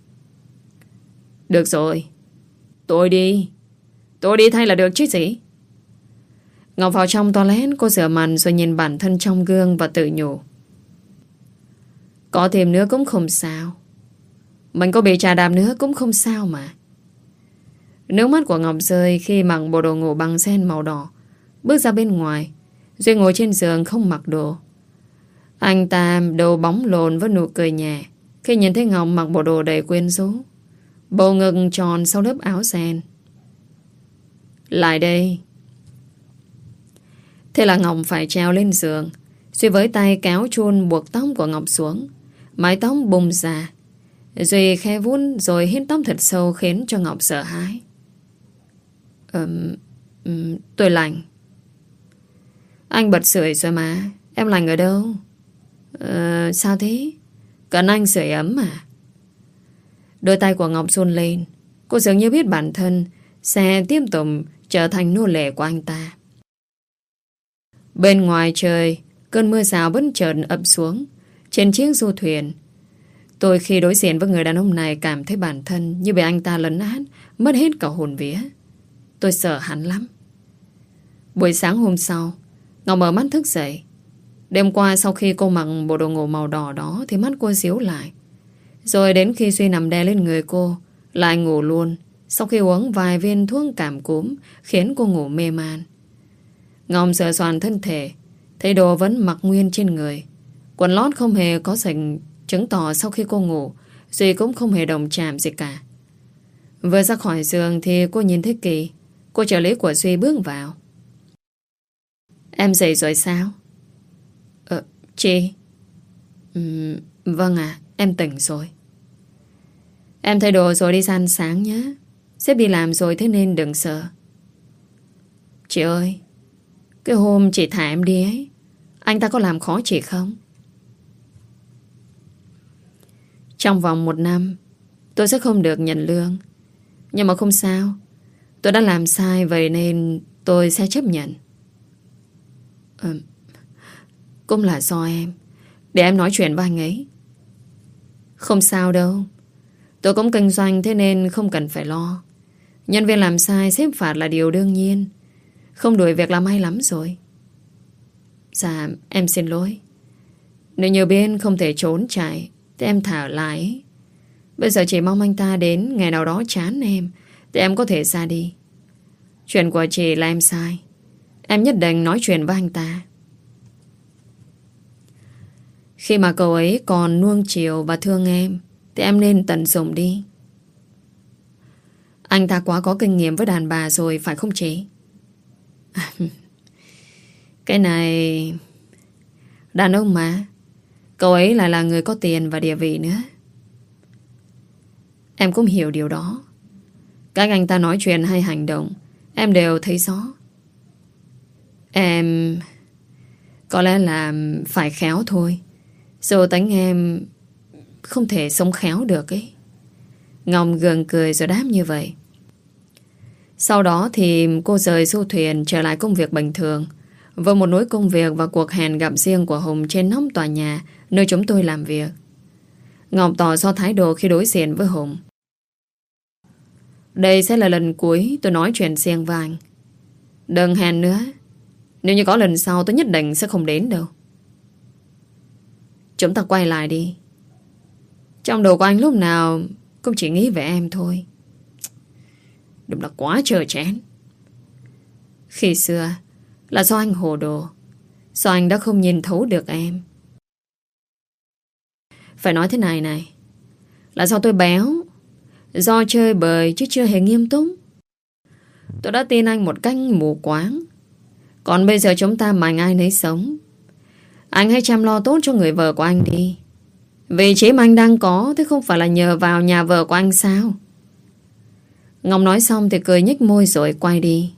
Được rồi. Tôi đi. Tôi đi thay là được chứ gì. Ngọc vào trong toilet, cô rửa mặt rồi nhìn bản thân trong gương và tự nhủ. Có thêm nữa cũng không sao. Mình có bị trà đạp nữa cũng không sao mà. Nước mắt của Ngọc rơi khi mặc bộ đồ ngủ bằng sen màu đỏ. Bước ra bên ngoài, Duy ngồi trên giường không mặc đồ. Anh ta đầu bóng lồn với nụ cười nhẹ khi nhìn thấy Ngọc mặc bộ đồ đầy quyến rũ, bầu ngực tròn sau lớp áo sen. Lại đây. Thế là Ngọc phải treo lên giường. Duy với tay kéo chun buộc tóc của Ngọc xuống. Mái tóc bùng ra. Duy khe vun rồi hít tóc thật sâu khiến cho Ngọc sợ hãi. Ừm, um, tôi lạnh. Anh bật sưởi rồi mà. Em lạnh ở đâu? Ờ, sao thế? Cần anh sưởi ấm à? Đôi tay của Ngọc run lên. Cô dường như biết bản thân sẽ tiếp tục trở thành nô lệ của anh ta. Bên ngoài trời, cơn mưa rào bất chợt ập xuống trên chiếc du thuyền. Tôi khi đối diện với người đàn ông này cảm thấy bản thân như bị anh ta lấn át, mất hết cả hồn vía. Tôi sợ hắn lắm. Buổi sáng hôm sau, Ngọc mở mắt thức dậy. Đêm qua sau khi cô mặc bộ đồ ngủ màu đỏ đó thì mắt cô díu lại. Rồi đến khi Duy nằm đè lên người cô, lại ngủ luôn. Sau khi uống vài viên thuốc cảm cúm khiến cô ngủ mê man. Ngọc sờ soạn thân thể, thấy đồ vẫn mặc nguyên trên người. Quần lót không hề có sạch, chứng tỏ sau khi cô ngủ Duy cũng không hề đồng chạm gì cả. Vừa ra khỏi giường thì cô nhìn thấy Kỳ, cô trợ lý của Duy bước vào. Em dậy rồi sao? Ờ, chị uhm, Vâng ạ, à, em tỉnh rồi. Em thay đồ rồi đi ăn sáng nhé. Sếp đi làm rồi thế nên đừng sợ. Chị ơi, cái hôm chị thả em đi ấy, anh ta có làm khó chị không? Trong vòng một năm tôi sẽ không được nhận lương. Nhưng mà không sao, tôi đã làm sai, vậy nên tôi sẽ chấp nhận. Ừ, cũng là do em. Để em nói chuyện với anh ấy. Không sao đâu. Tôi cũng kinh doanh thế nên không cần phải lo. Nhân viên làm sai sếp phạt là điều đương nhiên. Không đuổi việc làm hay lắm rồi. Dạ em xin lỗi. Nếu nhiều bên không thể trốn chạy thì em thả lại. Bây giờ chỉ mong anh ta đến ngày nào đó chán em thì em có thể ra đi. Chuyện của chị là em sai. Em nhất định nói chuyện với anh ta. Khi mà cậu ấy còn nuông chiều và thương em thì em nên tận dụng đi. Anh ta quá có kinh nghiệm với đàn bà rồi phải không chị? Cái này... Đàn ông mà. Cậu ấy lại là người có tiền và địa vị nữa. Em cũng hiểu điều đó. Các anh ta nói chuyện hay hành động em đều thấy rõ. Em... Có lẽ là phải khéo thôi. Rồi tính em không thể sống khéo được ấy. Ngọc gượng cười rồi đáp như vậy. Sau đó thì cô rời du thuyền trở lại công việc bình thường, với một nối công việc và cuộc hẹn gặp riêng của Hùng trên nóc tòa nhà nơi chúng tôi làm việc. Ngọc tỏ ra thái độ khi đối diện với Hùng. Đây sẽ là lần cuối tôi nói chuyện riêng với anh. Đừng hẹn nữa. Nếu như có lần sau tôi nhất định sẽ không đến đâu. Chúng ta quay lại đi. Trong đầu của anh lúc nào cũng chỉ nghĩ về em thôi. Đúng là quá trời chén. Khi xưa là do anh hồ đồ, do anh đã không nhìn thấu được em. Phải nói thế này này, là do tôi béo, do chơi bời chứ chưa hề nghiêm túc. Tôi đã tin anh một cách mù quáng. Còn bây giờ chúng ta mạnh ai nấy sống. Anh hãy chăm lo tốt cho người vợ của anh đi. Vị trí mà anh đang có thế không phải là nhờ vào nhà vợ của anh sao? Ngọc nói xong thì cười nhếch môi rồi quay đi.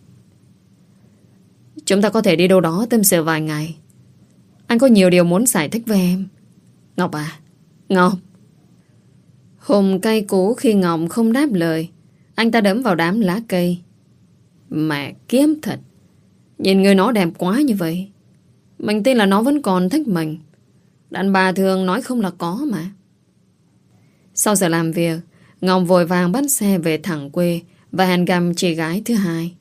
Chúng ta có thể đi đâu đó tâm sự vài ngày. Anh có nhiều điều muốn giải thích với em. Ngọc à, Ngọc. Hùng cay cú khi Ngọc không đáp lời. Anh ta đấm vào đám lá cây. Mẹ kiếm thật. Nhìn người nó đẹp quá như vậy, mình tin là nó vẫn còn thích mình. Đàn bà thường nói không là có mà. Sau giờ làm việc, Ngọc vội vàng bắt xe về thẳng quê và hẹn gặp chị gái thứ hai.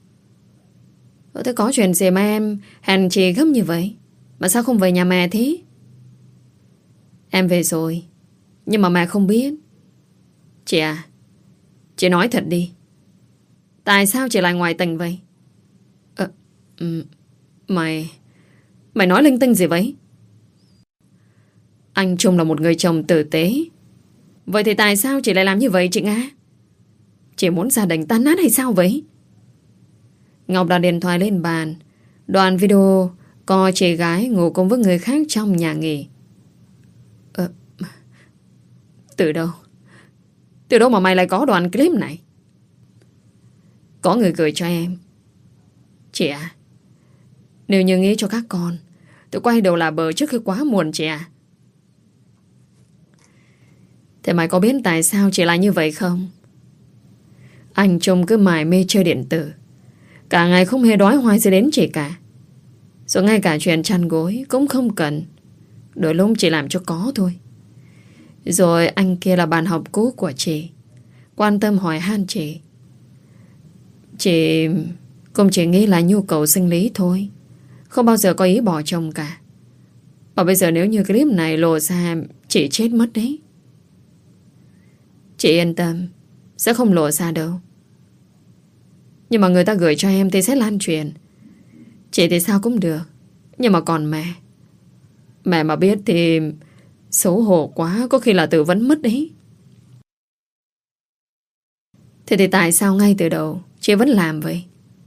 Ơ thế có chuyện gì mà em hẹn chị gấp như vậy? Mà sao không về nhà mẹ thế? Em về rồi, nhưng mà mẹ không biết. Chị à, chị nói thật đi. Tại sao chị lại ngoại tình vậy? Ờ, um, Mày Mày nói linh tinh gì vậy? Anh Trung là một người chồng tử tế. Vậy thì tại sao chị lại làm như vậy chị Nga? Chị muốn gia đình tan nát hay sao vậy? Ngọc đặt điện thoại lên bàn. Đoạn video có chị gái ngủ cùng với người khác trong nhà nghỉ. Ờ, từ đâu? Từ đâu mà mày lại có đoạn clip này? Có người gửi cho em. Chị à, nếu như nghĩ cho các con, tôi quay đầu là bờ trước khi quá muộn chị à. Thế mày có biết tại sao chị lại như vậy không? Anh Trung cứ mải mê chơi điện tử, cả ngày không hề đói hoài gì đến chị cả. Rồi ngay cả chuyện chăn gối cũng không cần, đôi lúc chỉ làm cho có thôi. Rồi anh kia là bạn học cũ của chị, quan tâm hỏi han chị. Chị cũng chỉ nghĩ là nhu cầu sinh lý thôi, không bao giờ có ý bỏ chồng cả. Và bây giờ nếu như clip này lộ ra, chị chết mất đấy. Chị yên tâm, sẽ không lộ ra đâu. Nhưng mà người ta gửi cho em thì sẽ lan truyền. Chị thì sao cũng được, nhưng mà còn mẹ, mẹ mà biết thì xấu hổ quá, có khi là tự vấn mất đấy. Thế thì tại sao ngay từ đầu chị vẫn làm vậy?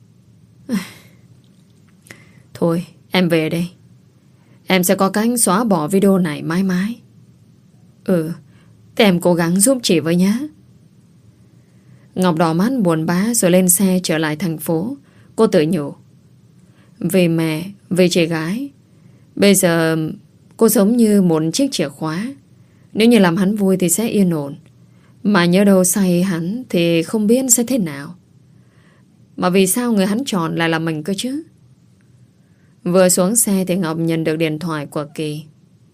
Thôi em về đây. Em sẽ có cách xóa bỏ video này mãi mãi. Ừ, thế em cố gắng giúp chị với nhá. Ngọc đỏ mắt buồn bã rồi lên xe trở lại thành phố. Cô tự nhủ, vì mẹ, vì chị gái, bây giờ cô giống như một chiếc chìa khóa. Nếu như làm hắn vui thì sẽ yên ổn, mà nhớ đâu say hắn thì không biết sẽ thế nào. Mà vì sao người hắn chọn lại là mình cơ chứ? Vừa xuống xe thì Ngọc nhận được điện thoại của Kỳ.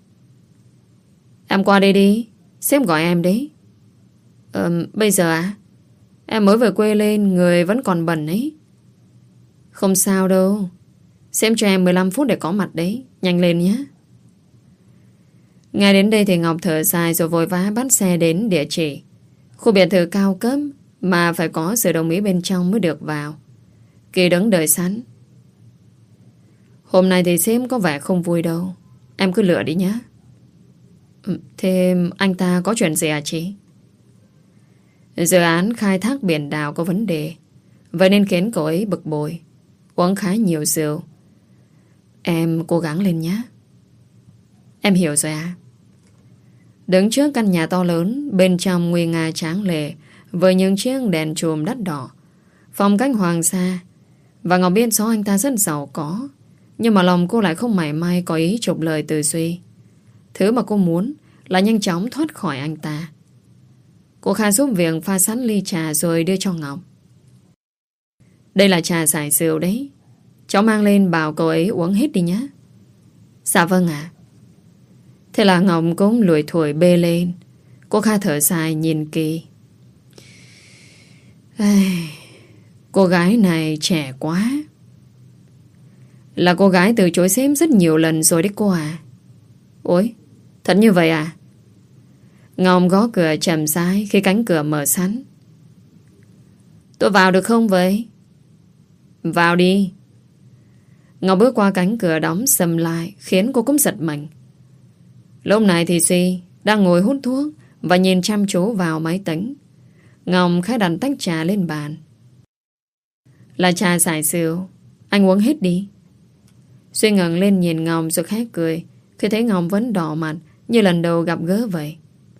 Em qua đây đi, sếp gọi em đấy. Ờ, bây giờ à? Em mới về quê lên, người vẫn còn bẩn ấy. Không sao đâu, sếp cho em mười lăm phút để có mặt đấy. Nhanh lên nhé. Ngay đến đây thì Ngọc thở dài rồi vội vã bắt xe đến địa chỉ. Khu biệt thự cao cấp mà phải có sự đồng ý bên trong mới được vào. Kỳ đứng đợi sẵn. Hôm nay thì sếp có vẻ không vui đâu, em cứ lựa đi nhé. Thế anh ta có chuyện gì à chị? Dự án khai thác biển đảo có vấn đề, vậy nên khiến cậu ấy bực bội, uống khá nhiều rượu. Em cố gắng lên nhé. Em hiểu rồi à? Đứng trước căn nhà to lớn, bên trong nguy nga tráng lệ với những chiếc đèn chùm đắt đỏ, phong cách hoàng sa. Và Ngọc biết rõ anh ta rất giàu có, nhưng mà lòng cô lại không mảy may có ý trục lời từ Duy. Thứ mà cô muốn là nhanh chóng thoát khỏi anh ta. Cô Kha giúp việc pha sẵn ly trà rồi đưa cho Ngọc. Đây là trà giải rượu đấy, cháu mang lên bảo cậu ấy uống hết đi nhé. Dạ vâng ạ. Thế là Ngọc cũng lủi thủi bê lên. Cô Kha thở dài nhìn Kỳ. Ai... Cô gái này trẻ quá. Là cô gái từ chối sếp rất nhiều lần rồi đấy cô à. Ôi, thật như vậy à? Ngọc gõ cửa chậm rãi khi cánh cửa mở sẵn. Tôi vào được không vậy? Vào đi. Ngọc bước qua cánh cửa đóng sầm lại, khiến cô cũng giật mình. Lúc này thì Duy đang ngồi hút thuốc và nhìn chăm chú vào máy tính. Ngọc khẽ đặt tách trà lên bàn. Là trà giải rượu, anh uống hết đi. Duy ngẩng lên nhìn Ngọc rồi khẽ cười khi thấy Ngọc vẫn đỏ mặt như lần đầu gặp gỡ vậy.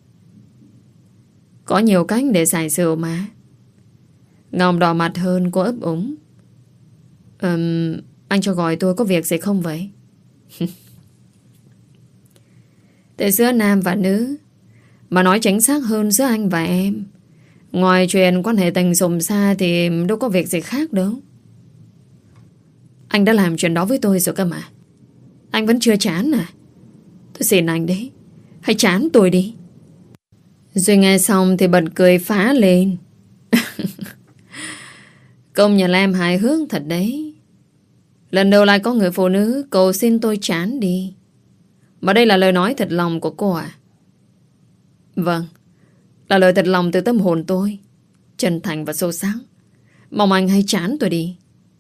Có nhiều cách để giải rượu mà. Ngọc đỏ mặt hơn, cô ấp úng. Ừm, anh cho gọi tôi có việc gì không vậy? Tại giữa nam và nữ, mà nói chính xác hơn giữa anh và em, ngoài chuyện quan hệ tình dục xa thì đâu có việc gì khác đâu. Anh đã làm chuyện đó với tôi rồi cơ mà. Anh vẫn chưa chán à? Tôi xin anh đấy, hãy chán tôi đi. Duy nghe xong thì bật cười phá lên. Công nhận là em hài hước thật đấy. Lần đầu lại có người phụ nữ cầu xin tôi chán đi. Mà đây là lời nói thật lòng của cô à? Vâng, là lời thật lòng từ tâm hồn tôi, chân thành và sâu sắc. Mong anh hãy chán tôi đi.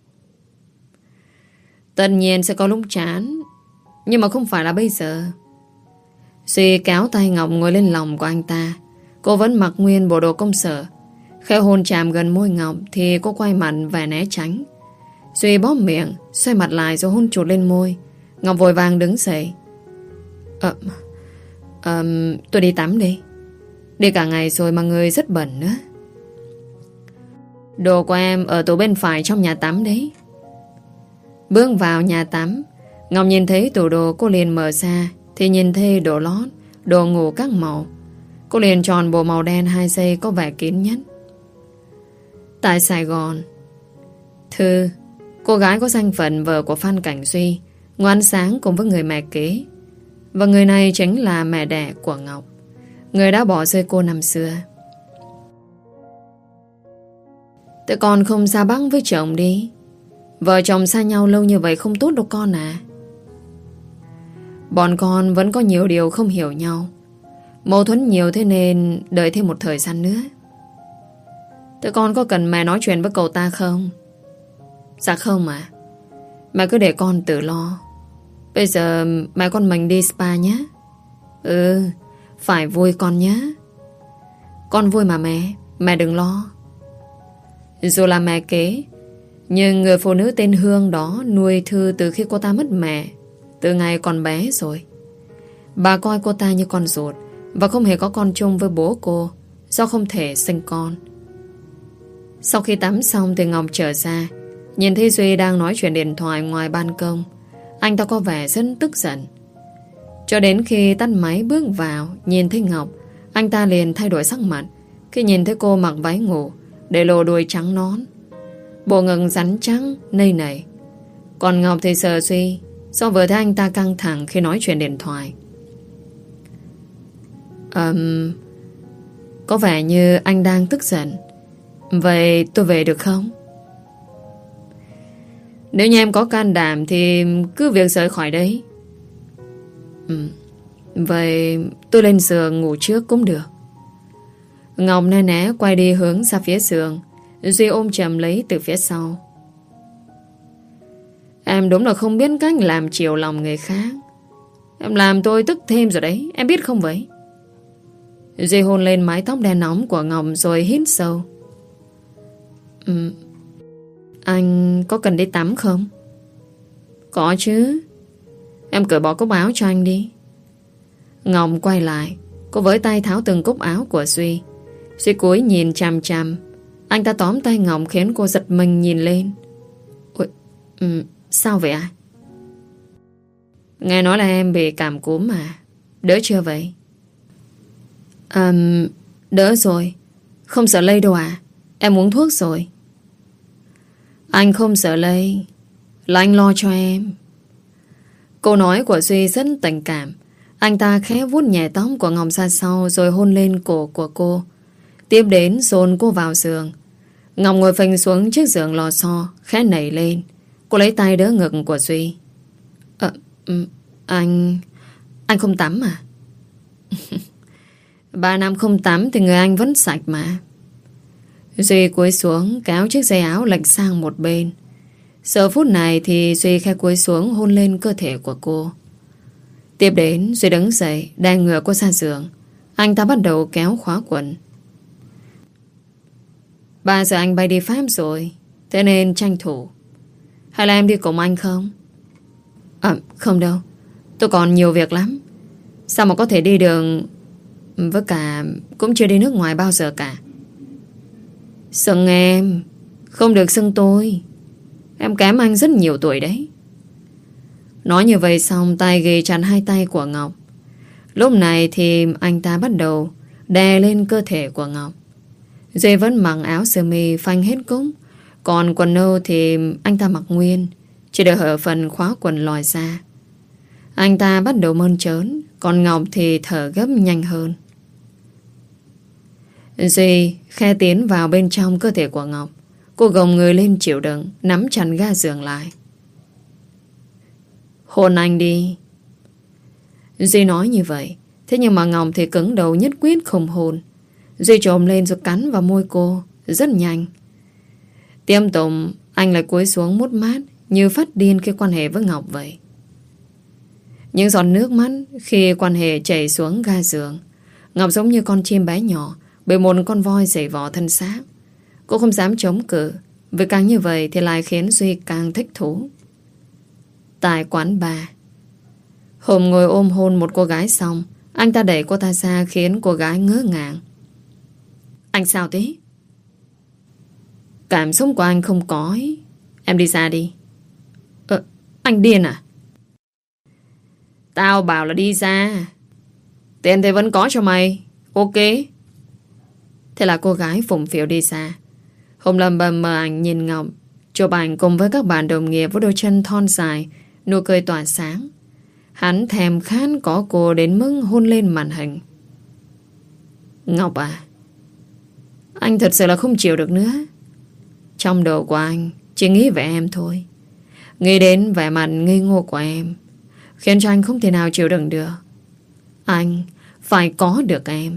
Tất nhiên sẽ có lúc chán, nhưng mà không phải là bây giờ. Duy kéo tay Ngọc ngồi lên lòng của anh ta. Cô vẫn mặc nguyên bộ đồ công sở. Khẽ hôn chạm gần môi Ngọc thì cô quay mặt và né tránh. Duy bóp miệng, xoay mặt lại rồi hôn chụt lên môi. Ngọc vội vàng đứng dậy. Ờ, ờ, tôi đi tắm đi. Đi cả ngày rồi mà người rất bẩn nữa. Đồ của em ở tủ bên phải trong nhà tắm đấy. Bước vào nhà tắm, Ngọc nhìn thấy tủ đồ, cô liền mở ra thì nhìn thấy đồ lót, đồ ngủ các màu. Cô liền chọn bộ màu đen hai dây có vẻ kín nhất. Tại Sài Gòn, Thư, cô gái có danh phận vợ của Phan Cảnh Duy, ngoan sáng cùng với người mẹ kế. Và người này chính là mẹ đẻ của Ngọc, người đã bỏ rơi cô năm xưa. Tụi con không ra Bắc với chồng đi. Vợ chồng xa nhau lâu như vậy không tốt đâu con à. Bọn con vẫn có nhiều điều không hiểu nhau, mâu thuẫn nhiều, thế nên đợi thêm một thời gian nữa. Tụi con có cần mẹ nói chuyện với cậu ta không? Dạ không à. Mẹ cứ để con tự lo. Bây giờ mẹ con mình đi spa nhé. Ừ, phải vui con nhé. Con vui mà mẹ, mẹ đừng lo. Dù là mẹ kế, nhưng người phụ nữ tên Hương đó nuôi Thư từ khi cô ta mất mẹ, từ ngày còn bé rồi. Bà coi cô ta như con ruột và không hề có con chung với bố cô, do không thể sinh con. Sau khi tắm xong thì Ngọc trở ra, nhìn thấy Duy đang nói chuyện điện thoại ngoài ban công. Anh ta có vẻ rất tức giận. Cho đến khi tắt máy bước vào, nhìn thấy Ngọc, anh ta liền thay đổi sắc mặt khi nhìn thấy cô mặc váy ngủ, để lộ đuôi trắng nón, bộ ngực rắn trắng nây nảy. Còn Ngọc thì sợ Duy, do vừa thấy anh ta căng thẳng khi nói chuyện điện thoại. um, Có vẻ như anh đang tức giận. Vậy tôi về được không? Nếu như em có can đảm thì cứ việc rời khỏi đấy. ừ. Vậy tôi lên giường ngủ trước cũng được. Ngọc né né quay đi hướng ra phía giường. Duy ôm chầm lấy từ phía sau. Em đúng là không biết cách làm chiều lòng người khác. Em làm tôi tức thêm rồi đấy, em biết không vậy? Duy hôn lên mái tóc đen nóng của Ngọc rồi hít sâu. ừ. Anh có cần đi tắm không? Có chứ. Em cởi bỏ cúc áo cho anh đi. Ngọc quay lại, cô với tay tháo từng cúc áo của Duy. Duy cúi nhìn chằm chằm. Anh ta tóm tay Ngọc khiến cô giật mình nhìn lên. Ôi, ừ, sao vậy ạ? Nghe nói là em bị cảm cúm mà. Đỡ chưa vậy? À, đỡ rồi. Không sợ lây đâu à? Em uống thuốc rồi. Anh không sợ lây, là anh lo cho em. Câu nói của Duy rất tình cảm. Anh ta khẽ vuốt nhẹ tóc của Ngọc ra sau rồi hôn lên cổ của cô. Tiếp đến dồn cô vào giường. Ngọc ngồi phình xuống chiếc giường lò xo, khẽ nảy lên. Cô lấy tay đỡ ngực của Duy. Ờ, anh... Anh không tắm à? Ba năm không tắm thì người anh vẫn sạch mà. Duy cúi xuống kéo chiếc dây áo lệch sang một bên. Giờ phút này thì Duy khẽ cúi xuống hôn lên cơ thể của cô. Tiếp đến Duy đứng dậy, đang ngửa cô ra giường. Anh ta bắt đầu kéo khóa quần. Ba giờ anh bay đi Pháp rồi, thế nên tranh thủ. Hay là em đi cùng anh không? À, không đâu. Tôi còn nhiều việc lắm. Sao mà có thể đi đường? Với cả cũng chưa đi nước ngoài bao giờ cả. Xưng em, không được xưng tôi. Em kém anh rất nhiều tuổi đấy. Nói như vậy xong, tay ghì chặt hai tay của Ngọc. Lúc này thì anh ta bắt đầu đè lên cơ thể của Ngọc. Duy vẫn mặc áo sơ mi phanh hết cúc, còn quần nâu thì anh ta mặc nguyên, chỉ để hở phần khóa quần lòi ra. Anh ta bắt đầu mơn trớn, còn Ngọc thì thở gấp nhanh hơn. Duy khe tiến vào bên trong cơ thể của Ngọc. Cô gồng người lên chịu đựng, nắm chặt ga giường lại. Hôn anh đi. Duy nói như vậy, thế nhưng mà Ngọc thì cứng đầu nhất quyết không hôn. Duy trồm lên rồi cắn vào môi cô rất nhanh. Tiêm tùng, anh lại cúi xuống mút mát như phát điên khi quan hệ với Ngọc vậy. Những giọt nước mắt khi quan hệ chảy xuống ga giường. Ngọc giống như con chim bé nhỏ bị một con voi giày vò thân xác. Cô không dám chống cự, vì càng như vậy thì lại khiến Duy càng thích thú. Tại quán bar, Hùng ngồi ôm hôn một cô gái xong, anh ta đẩy cô ta ra khiến cô gái ngỡ ngàng. Anh sao thế? Cảm xúc của anh không có ấy. Em đi ra đi. Ờ, anh điên à? Tao bảo là đi ra. Tiền thì vẫn có cho mày. Ok. Thế là cô gái phụng phịu đi xa. Hùng lầm bầm mờ ảnh nhìn Ngọc chụp ảnh cùng với các bạn đồng nghiệp với đôi chân thon dài, nụ cười tỏa sáng. Hắn thèm khát có cô đến mức hôn lên màn hình. Ngọc à, anh thật sự là không chịu được nữa. Trong đầu của anh chỉ nghĩ về em thôi. Nghĩ đến vẻ mặt ngây ngô của em khiến cho anh không thể nào chịu đựng được. Anh phải có được em.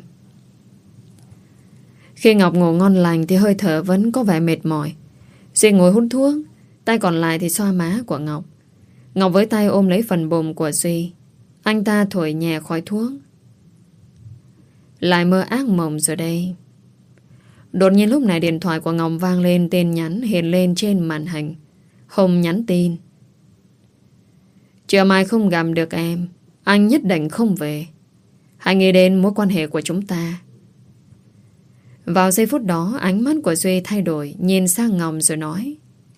Khi Ngọc ngủ ngon lành thì hơi thở vẫn có vẻ mệt mỏi. Duy ngồi hút thuốc, tay còn lại thì xoa má của Ngọc. Ngọc với tay ôm lấy phần bụng của Duy. Anh ta thổi nhẹ khói thuốc. Lại mơ ác mộng rồi đây. Đột nhiên lúc này điện thoại của Ngọc vang lên, tin nhắn hiện lên trên màn hình. Hùng nhắn tin. Chiều mai không gặp được em, anh nhất định không về. Hãy nghĩ đến mối quan hệ của chúng ta. Vào giây phút đó, ánh mắt của Duy thay đổi, nhìn sang Ngọc rồi nói.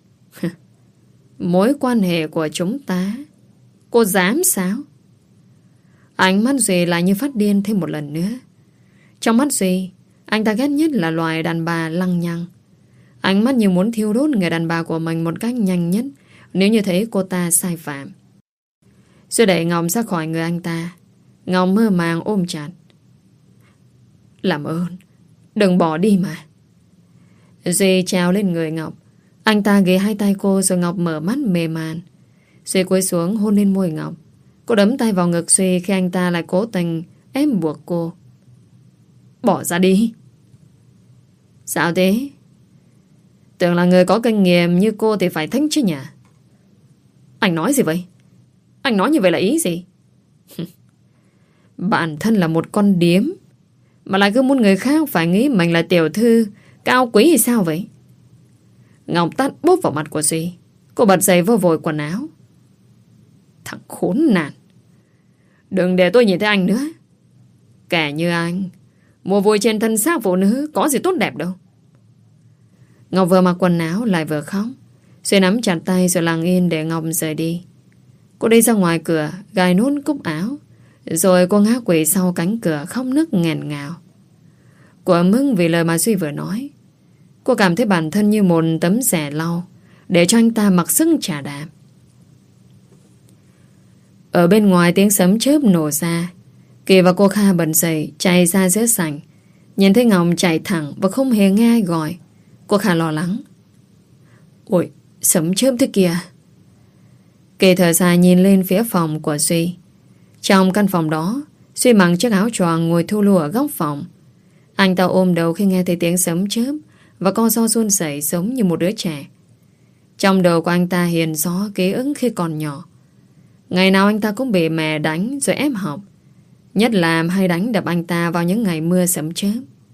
Mối quan hệ của chúng ta? Cô dám sao? Ánh mắt Duy lại như phát điên thêm một lần nữa. Trong mắt Duy, anh ta ghét nhất là loài đàn bà lăng nhăng. Ánh mắt như muốn thiêu đốt người đàn bà của mình một cách nhanh nhất nếu như thấy cô ta sai phạm. Duy đẩy Ngọc ra khỏi người anh ta. Ngọc mơ màng ôm chặt. Làm ơn, đừng bỏ đi mà. Duy trèo lên người Ngọc. Anh ta ghé hai tay cô rồi Ngọc mở mắt mê man. Duy cúi xuống hôn lên môi Ngọc. Cô đấm tay vào ngực Duy khi anh ta lại cố tình ép buộc cô. Bỏ ra đi. Sao thế? Tưởng là người có kinh nghiệm như cô thì phải thích chứ nhỉ? Anh nói gì vậy? Anh nói như vậy là ý gì? Bản thân là một con điếm mà lại cứ muốn người khác phải nghĩ mình là tiểu thư cao quý hay sao vậy? Ngọc tát bốp vào mặt của Duy. Cô bật dậy vô vội quần áo. Thằng khốn nạn, đừng để tôi nhìn thấy anh nữa. Kẻ như anh mua vui trên thân xác phụ nữ có gì tốt đẹp đâu. Ngọc vừa mặc quần áo lại vừa khóc. Duy nắm chặt tay rồi lặng yên để Ngọc rời đi. Cô đi ra ngoài cửa, gài nút cúc áo, rồi cô ngã quỵ sau cánh cửa khóc nức nghẹn ngào. Cô ấm ức vì lời mà Duy vừa nói. Cô cảm thấy bản thân như một tấm rẻ lau để cho anh ta mặc sức trả đạp. Ở bên ngoài tiếng sấm chớp nổ ra. Kỳ và cô Kha bật dậy chạy ra giữa sảnh. Nhìn thấy Ngọc chạy thẳng và không hề nghe ai gọi. Cô Kha lo lắng. Ôi, sấm chớp thế kìa. Kỳ thở dài nhìn lên phía phòng của Duy. Trong căn phòng đó, Duy mặc chiếc áo choàng ngồi thu lu ở góc phòng. Anh ta ôm đầu khi nghe thấy tiếng sấm chớp và co ro run rẩy giống như một đứa trẻ. Trong đầu của anh ta hiện rõ ký ức khi còn nhỏ. Ngày nào anh ta cũng bị mẹ đánh rồi ép học. Nhất là hay đánh đập anh ta vào những ngày mưa sấm chớp.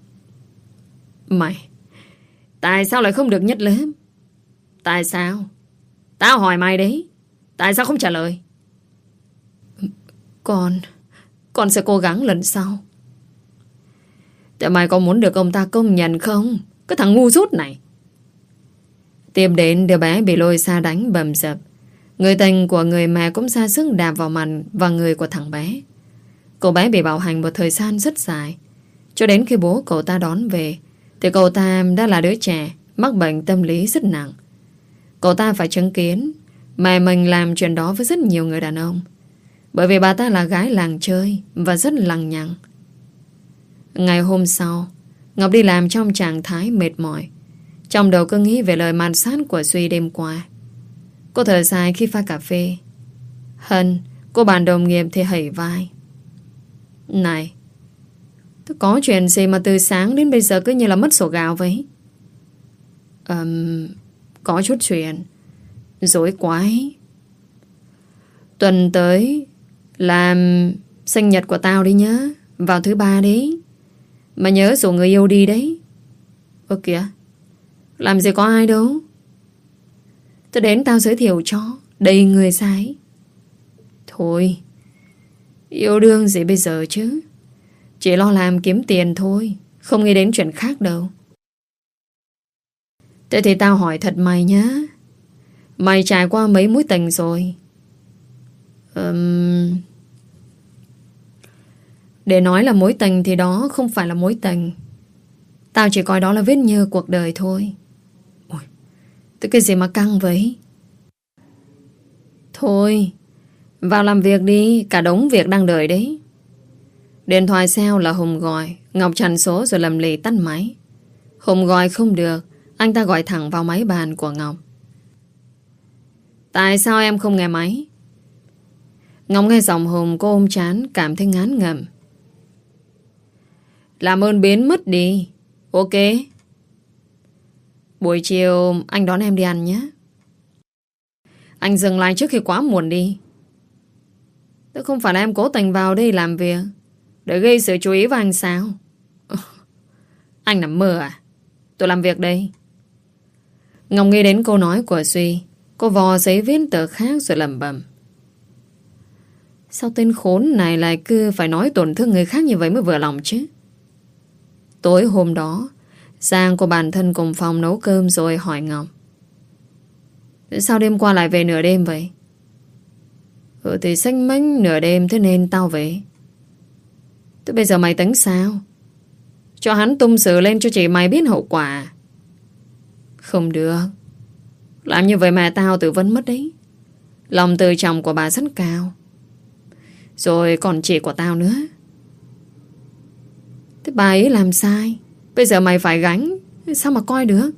Mày, tại sao lại không được nhất lớp? Tại sao? Tao hỏi mày đấy. Tại sao không trả lời? Con Con sẽ cố gắng lần sau. Tại mày có muốn được ông ta công nhận không? Cái thằng ngu dốt này. Tiếp đến đứa bé bị lôi xa đánh bầm dập. Người tình của người mẹ cũng ra sức đạp vào mặt và người của thằng bé. Cô bé bị bạo hành một thời gian rất dài. Cho đến khi bố cậu ta đón về thì cậu ta đã là đứa trẻ mắc bệnh tâm lý rất nặng. Cậu ta phải chứng kiến mẹ mình làm chuyện đó với rất nhiều người đàn ông, bởi vì bà ta là gái làng chơi và rất lằng nhằng. Ngày hôm sau, Ngọc đi làm trong trạng thái mệt mỏi. Trong đầu cứ nghĩ về lời mạt sát của Duy đêm qua. Cô thở dài khi pha cà phê. Hân, cô bạn đồng nghiệp thì hẩy vai. Này, tôi có chuyện gì mà từ sáng đến bây giờ cứ như là mất sổ gạo vậy? um, Có chút chuyện. Dối quá ấy. Tuần tới làm sinh nhật của tao đi nhớ. Vào thứ ba đấy. Mà nhớ rủ người yêu đi đấy. Ơ kìa, làm gì có ai đâu. Tôi đến tao giới thiệu cho. Đầy người sai. Thôi, yêu đương gì bây giờ chứ. Chỉ lo làm kiếm tiền thôi, không nghĩ đến chuyện khác đâu. Thế thì tao hỏi thật mày nhá. Mày trải qua mấy mối tình rồi? um, Để nói là mối tình thì đó không phải là mối tình. Tao chỉ coi đó là vết nhơ cuộc đời thôi. Ôi, thế cái gì mà căng vậy? Thôi, vào làm việc đi. Cả đống việc đang đợi đấy. Điện thoại sao là Hùng gọi. Ngọc chặn số rồi lầm lì tắt máy. Hùng gọi không được, anh ta gọi thẳng vào máy bàn của Ngọc. Tại sao em không nghe máy? Ngọc nghe giọng Hùng, cô ôm chán, cảm thấy ngán ngẩm. Làm ơn biến mất đi. Ok. Buổi chiều anh đón em đi ăn nhé. Anh dừng lại trước khi quá muộn đi. Thế không phải là em cố tình vào đây làm việc để gây sự chú ý với anh sao? Anh nằm mơ à? Tôi làm việc đây. Ngọc nghĩ đến câu nói của Duy. Cô vò giấy viết tờ khác rồi lẩm bẩm. Sao tên khốn này lại cứ phải nói tổn thương người khác như vậy mới vừa lòng chứ? Tối hôm đó, Giang của bản thân cùng phòng nấu cơm rồi hỏi Ngọc. Sao đêm qua lại về nửa đêm vậy? Ừ thì xanh mánh nửa đêm thế nên tao về. Thế bây giờ mày tính sao? Cho hắn tung sự lên cho chị mày biết hậu quả. Không được. Làm như vậy mẹ tao tự vấn mất đấy. Lòng từ chồng của bà rất cao. Rồi còn chị của tao nữa. Thế bà ấy làm sai. Bây giờ mày phải gánh. Sao mà coi được?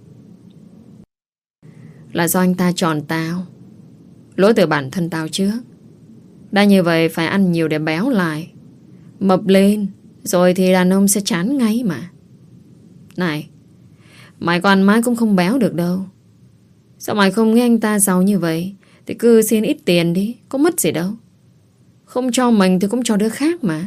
Là do anh ta chọn tao. Lỗi từ bản thân tao trước. Đã như vậy phải ăn nhiều để béo lại. Mập lên. Rồi thì đàn ông sẽ chán ngay mà. Này, mày có ăn mãi cũng không béo được đâu. Sao mày không nghe anh ta giàu như vậy thì cứ xin ít tiền đi. Có mất gì đâu. Không cho mình thì cũng cho đứa khác mà.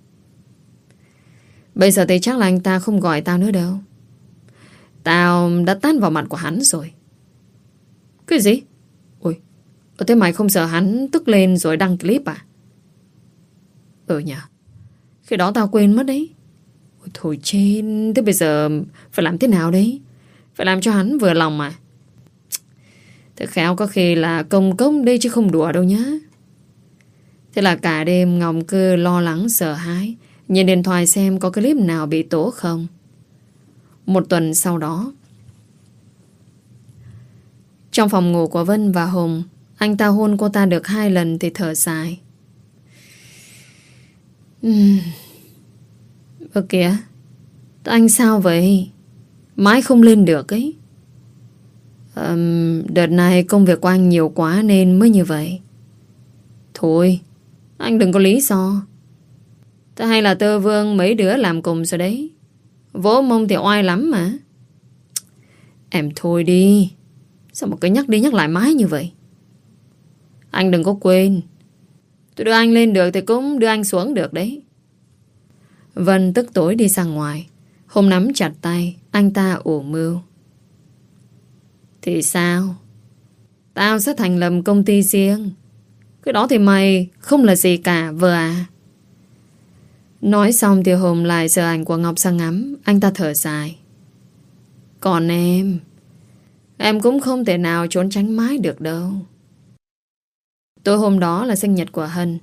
Bây giờ thì chắc là anh ta không gọi tao nữa đâu. Tao đã tát vào mặt của hắn rồi. Cái gì? Ôi, thế mày không sợ hắn tức lên rồi đăng clip à? Ừ nhỉ. Khi đó tao quên mất đấy. Ôi thôi trên. Thế bây giờ phải làm thế nào đấy? Phải làm cho hắn vừa lòng mà. Thế khéo có khi là công công đây chứ không đùa đâu nhá. Thế là cả đêm Ngọc cứ lo lắng sợ hãi, nhìn điện thoại xem có clip nào bị tố không. Một tuần sau đó, trong phòng ngủ của Vân và Hùng, anh ta hôn cô ta được hai lần thì thở dài. uhm. Ơ kìa, anh sao vậy? Mãi không lên được ấy. um, Đợt này công việc của anh nhiều quá nên mới như vậy. Thôi, anh đừng có lý do. Thế hay là Tơ Vương mấy đứa làm cùng rồi đấy. Vỗ mông thì oai lắm mà. Em thôi đi. Sao mà cứ nhắc đi nhắc lại mãi như vậy? Anh đừng có quên, tôi đưa anh lên được thì cũng đưa anh xuống được đấy. Vân tức tối đi ra ngoài. Hùng nắm chặt tay anh ta ủ mưu. Thì sao? Tao sẽ thành lập công ty riêng. Cái đó thì mày không là gì cả vợ à? Nói xong thì Hùng lại giơ ảnh của Ngọc sang ngắm. Anh ta thở dài. Còn em, em cũng không thể nào trốn tránh mãi được đâu. Tối hôm đó là sinh nhật của Hân.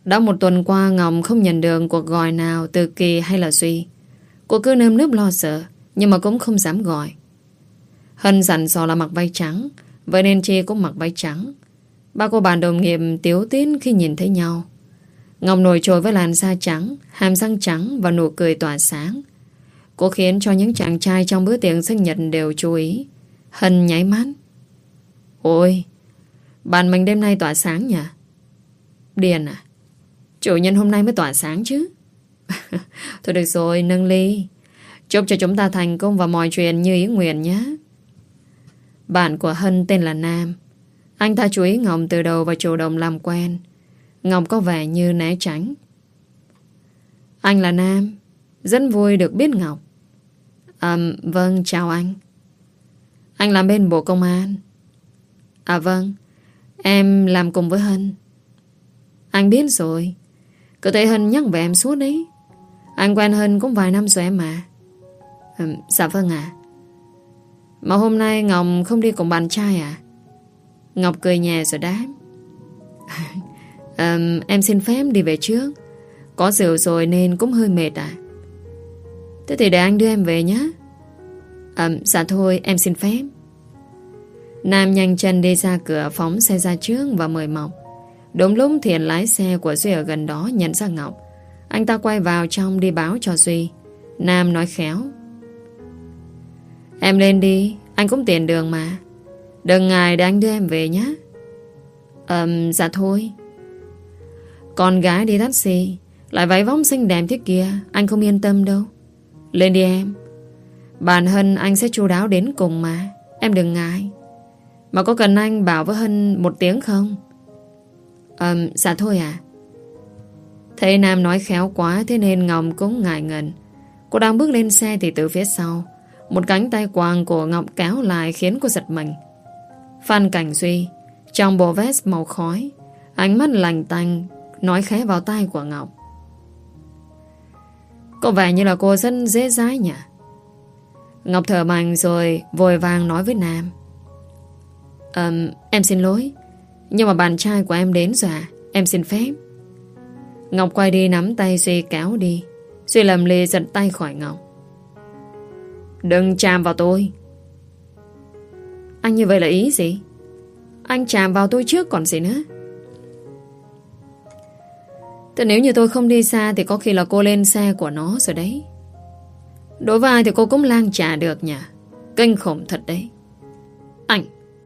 Đã một tuần qua Ngọc không nhận được cuộc gọi nào từ Kỳ hay là Duy. Cô cứ nơm nớp lo sợ, nhưng mà cũng không dám gọi. Hân dặn dò là mặc váy trắng, vậy nên Chi cũng mặc váy trắng. Ba cô bạn đồng nghiệp tiếu tít khi nhìn thấy nhau. Ngọc nổi trội với làn da trắng, hàm răng trắng và nụ cười tỏa sáng. Cô khiến cho những chàng trai trong bữa tiệc sinh nhật đều chú ý. Hân nháy mắt. Ôi, bạn mình đêm nay tỏa sáng nhỉ? Điền à? Chủ nhân hôm nay mới tỏa sáng chứ. Thôi được rồi, nâng ly. Chúc cho chúng ta thành công và mọi chuyện như ý nguyện nhé. Bạn của Hân tên là Nam. Anh ta chú ý Ngọc từ đầu và chủ động làm quen. Ngọc có vẻ như né tránh. Anh là Nam. Rất vui được biết Ngọc. À, vâng, chào anh. Anh làm bên Bộ Công an. À vâng, em làm cùng với Hân. Anh biết rồi. Cứ thấy Hân nhắc về em suốt đấy. Anh quen Hân cũng vài năm rồi em mà. à, Dạ vâng ạ. Mà hôm nay Ngọc không đi cùng bạn trai à? Ngọc cười nhẹ rồi đáp. à, Em xin phép đi về trước. Có rượu rồi nên cũng hơi mệt à? Thế thì để anh đưa em về nhé. à, Dạ thôi em xin phép. Nam nhanh chân đi ra cửa, phóng xe ra trước và mời Ngọc. Đúng lúc Thiện lái xe của Duy ở gần đó nhận ra Ngọc. Anh ta quay vào trong đi báo cho Duy. Nam nói khéo. Em lên đi, anh cũng tiện đường mà. Đừng ngại để anh đưa em về nhé. Ờm, dạ thôi. Con gái đi taxi lại váy vóc xinh đẹp thế kia, anh không yên tâm đâu. Lên đi em. Bạn Hân anh sẽ chu đáo đến cùng mà. Em đừng ngại. Mà có cần anh bảo với Hân một tiếng không? Ờm, dạ thôi à. Thấy Nam nói khéo quá, thế nên Ngọc cũng ngại ngần. Cô đang bước lên xe thì từ phía sau một cánh tay quàng của Ngọc kéo lại khiến cô giật mình. Phan Cảnh Duy trong bộ vest màu khói, ánh mắt lành tanh, nói khẽ vào tai của Ngọc. Có vẻ như là cô rất dễ dãi nhỉ? Ngọc thở mạnh rồi vội vàng nói với Nam. um, Em xin lỗi, nhưng mà bạn trai của em đến rồi à? Em xin phép. Ngọc quay đi nắm tay Duy kéo đi. Duy lầm lì giật tay khỏi Ngọc. Đừng chạm vào tôi. Anh như vậy là ý gì? Anh chạm vào tôi trước còn gì nữa. Thế nếu như tôi không đi xa thì có khi là cô lên xe của nó rồi đấy. Đối với ai thì cô cũng lang trả được nhỉ? Kinh khủng thật đấy. Anh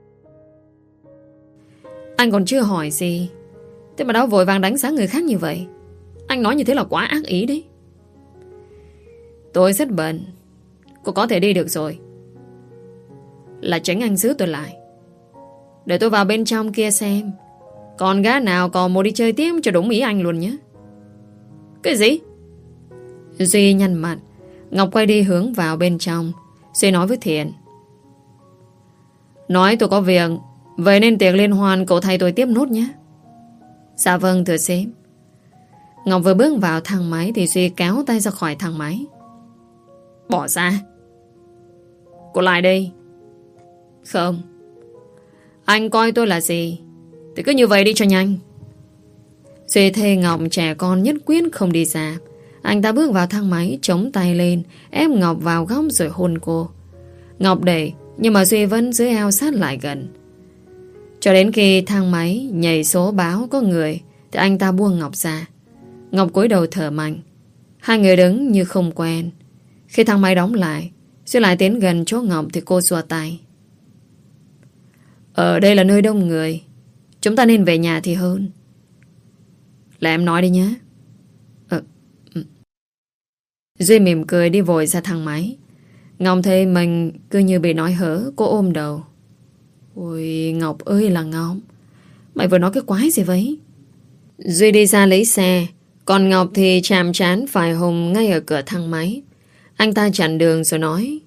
Anh còn chưa hỏi gì, thế mà đã vội vàng đánh giá người khác như vậy. Anh nói như thế là quá ác ý đấy. Tôi rất bận. Cô có thể đi được rồi. Là chính anh giữ tôi lại. Để tôi vào bên trong kia xem còn gã nào còn muốn đi chơi tiếp cho đúng ý anh luôn nhé. Cái gì? Duy nhăn mặt. Ngọc quay đi hướng vào bên trong. Duy nói với Thiện. Nói tôi có việc, vậy nên tiệc liên hoan cậu thay tôi tiếp nốt nhé. Dạ vâng thưa sếp. Ngọc vừa bước vào thang máy thì Duy kéo tay ra khỏi thang máy. Bỏ ra. Cô lại đây. Không. Anh coi tôi là gì thì cứ như vậy đi cho nhanh. Duy thê Ngọc trẻ con nhất quyết không đi ra. Anh ta bước vào thang máy, chống tay lên, ép Ngọc vào góc rồi hôn cô. Ngọc đẩy, nhưng mà Duy vẫn giữ eo sát lại gần. Cho đến khi thang máy nhảy số báo có người thì anh ta buông Ngọc ra. Ngọc cúi đầu thở mạnh. Hai người đứng như không quen. Khi thang máy đóng lại, Duy lại tiến gần chỗ Ngọc thì cô xua tay. Ở đây là nơi đông người, chúng ta nên về nhà thì hơn. Là em nói đi nhé. Ờ, ừ. Duy mỉm cười đi vội ra thang máy. Ngọc thấy mình cứ như bị nói hớ. Cô ôm đầu. Ôi Ngọc ơi là Ngọc, mày vừa nói cái quái gì vậy? Duy đi ra lấy xe, còn Ngọc thì chạm trán phải Hùng ngay ở cửa thang máy. Anh ta chặn đường rồi nói.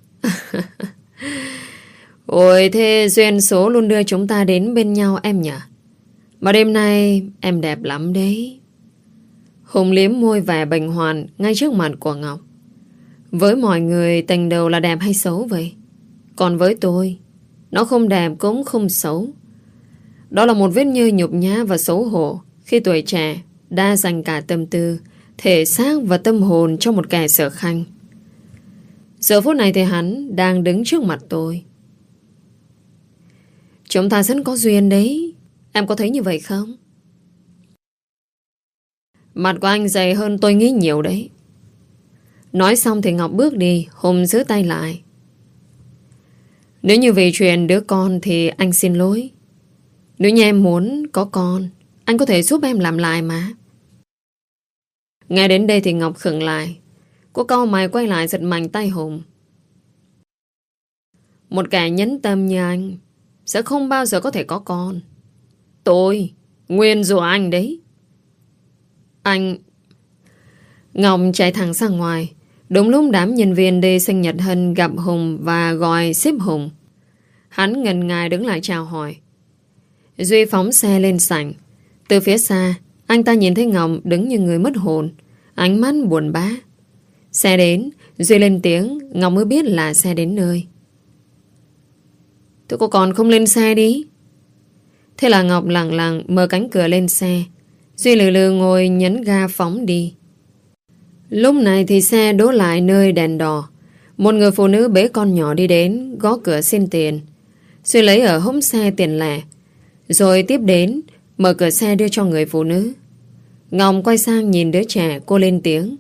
Ôi thế duyên số luôn đưa chúng ta đến bên nhau em nhỉ? Mà đêm nay em đẹp lắm đấy. Hùng liếm môi vẻ bệnh hoạn ngay trước mặt của Ngọc. Với mọi người tình đầu là đẹp hay xấu vậy? Còn với tôi, nó không đẹp cũng không xấu. Đó là một vết nhơ nhục nhã và xấu hổ khi tuổi trẻ đã dành cả tâm tư, thể xác và tâm hồn cho một kẻ Sở Khanh. Giờ phút này thì hắn đang đứng trước mặt tôi. Chúng ta rất có duyên đấy. Em có thấy như vậy không? Mặt của anh dày hơn tôi nghĩ nhiều đấy. Nói xong thì Ngọc bước đi, Hùng giữ tay lại. Nếu như vì chuyện đứa con thì anh xin lỗi. Nếu như em muốn có con, anh có thể giúp em làm lại mà. Nghe đến đây thì Ngọc khựng lại. Cô cau mày quay lại giật mạnh tay Hùng. Một kẻ nhẫn tâm như anh sẽ không bao giờ có thể có con. Tôi nguyên rủa anh đấy. Anh... Ngọc chạy thẳng ra ngoài. Đúng lúc đám nhân viên đi sinh nhật Hân gặp Hùng và gọi xếp Hùng. Hắn ngần ngại đứng lại chào hỏi. Duy phóng xe lên sảnh. Từ phía xa, anh ta nhìn thấy Ngọc đứng như người mất hồn, ánh mắt buồn bã. Xe đến, Duy lên tiếng, Ngọc mới biết là xe đến nơi. Tôi có còn không lên xe đi? Thế là Ngọc lặng lặng mở cánh cửa lên xe. Duy lừ lừ ngồi nhấn ga phóng đi. Lúc này thì xe đỗ lại nơi đèn đỏ. Một người phụ nữ bế con nhỏ đi đến, gõ cửa xin tiền. Duy lấy ở hông xe tiền lẻ, rồi tiếp đến mở cửa xe đưa cho người phụ nữ. Ngọc quay sang nhìn đứa trẻ, cô lên tiếng.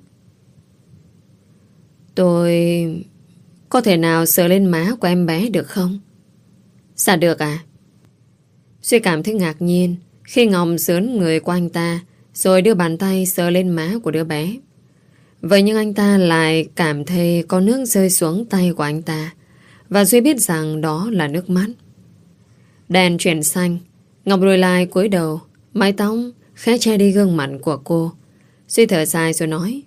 Tôi có thể nào sờ lên má của em bé được không? Dạ được à? Duy cảm thấy ngạc nhiên khi Ngọc dướn người qua anh ta, rồi đưa bàn tay sờ lên má của đứa bé. Vậy nhưng anh ta lại cảm thấy có nước rơi xuống tay của anh ta, và Duy biết rằng đó là nước mắt. Đèn chuyển xanh, Ngọc lùi lại cúi đầu, mái tóc khẽ che đi gương mặt của cô. Duy thở dài rồi nói.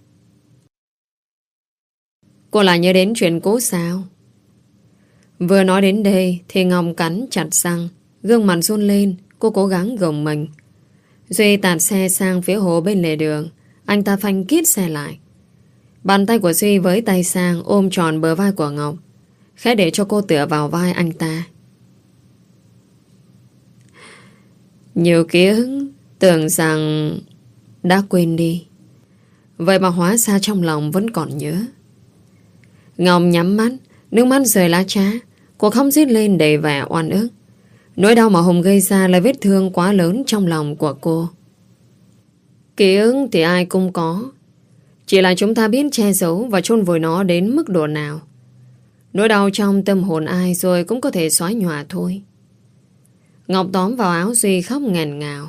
Cô lại nhớ đến chuyện cũ sao? Vừa nói đến đây thì Ngọc cắn chặt răng, gương mặt run lên. Cô cố gắng gồng mình. Duy tạt xe sang phía hồ bên lề đường. Anh ta phanh kít xe lại. Bàn tay của Duy với tay sang ôm tròn bờ vai của Ngọc, khẽ để cho cô tựa vào vai anh ta. Nhiều ký ức tưởng rằng đã quên đi, vậy mà hóa ra trong lòng vẫn còn nhớ. Ngọc nhắm mắt, nước mắt rơi lá trá. Cô khóc rít lên đầy vẻ oan ức. Nỗi đau mà Hùng gây ra là vết thương quá lớn trong lòng của cô. Ký ức thì ai cũng có, chỉ là chúng ta biết che giấu và chôn vùi nó đến mức độ nào. Nỗi đau trong tâm hồn ai rồi cũng có thể xóa nhòa thôi. Ngọc tóm vào áo Duy khóc nghẹn ngào.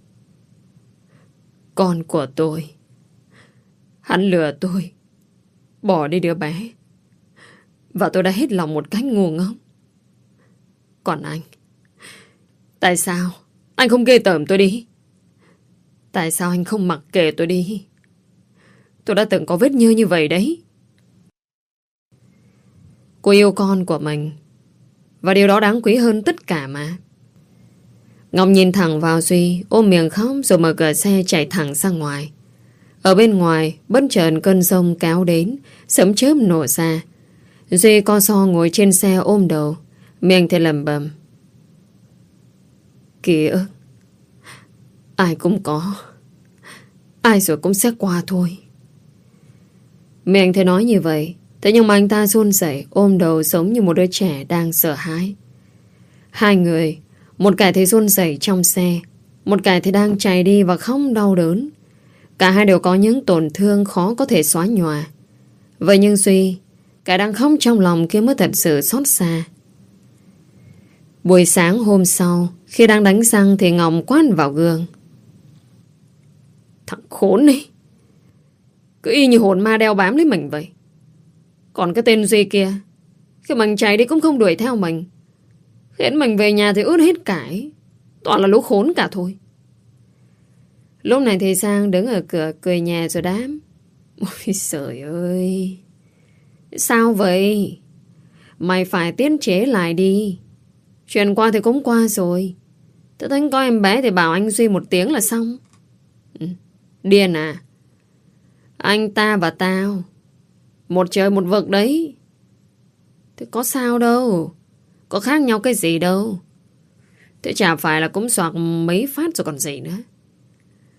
Con của tôi, hắn lừa tôi, bỏ đi đứa bé, và tôi đã hết lòng một cách ngu ngốc. Còn anh, tại sao anh không ghê tởm tôi đi? Tại sao anh không mặc kệ tôi đi? Tôi đã từng có vết nhơ như vậy đấy. Cô yêu con của mình, và điều đó đáng quý hơn tất cả mà. Ngọc nhìn thẳng vào Duy, ôm miệng khóc rồi mở cửa xe chạy thẳng ra ngoài. Ở bên ngoài, bất chợt cơn giông kéo đến, sấm chớp nổ ra. Duy co so ngồi trên xe ôm đầu, miệng thì lẩm bẩm. Ký ức ai cũng có, ai rồi cũng sẽ qua thôi. Miệng thì nói như vậy, thế nhưng mà anh ta run rẩy ôm đầu giống như một đứa trẻ đang sợ hãi. Hai người, một kẻ thì run rẩy trong xe, một kẻ thì đang chạy đi và khóc đau đớn. Cả hai đều có những tổn thương khó có thể xóa nhòa. Vậy nhưng Duy, kẻ đang khóc trong lòng kia mới thật sự xót xa. Buổi sáng hôm sau, khi đang đánh răng thì Ngọc quát vào gương. Thằng khốn này, cứ y như hồn ma đeo bám lấy mình vậy. Còn cái tên Duy kia, khi mình chạy đi cũng không đuổi theo mình, khiến mình về nhà thì ướt hết cả ấy. Toàn là lũ khốn cả thôi. Lúc này thì Sang đứng ở cửa cười nhẹ rồi đáp. Ôi trời ơi, sao vậy? Mày phải tiết chế lại đi. Chuyện qua thì cũng qua rồi. Tớ thấy có em bé thì bảo anh Duy một tiếng là xong. Ừ, điên à? Anh ta và tao một trời một vực đấy. Thế có sao đâu, có khác nhau cái gì đâu. Thế chả phải là cũng xoạc mấy phát rồi còn gì nữa.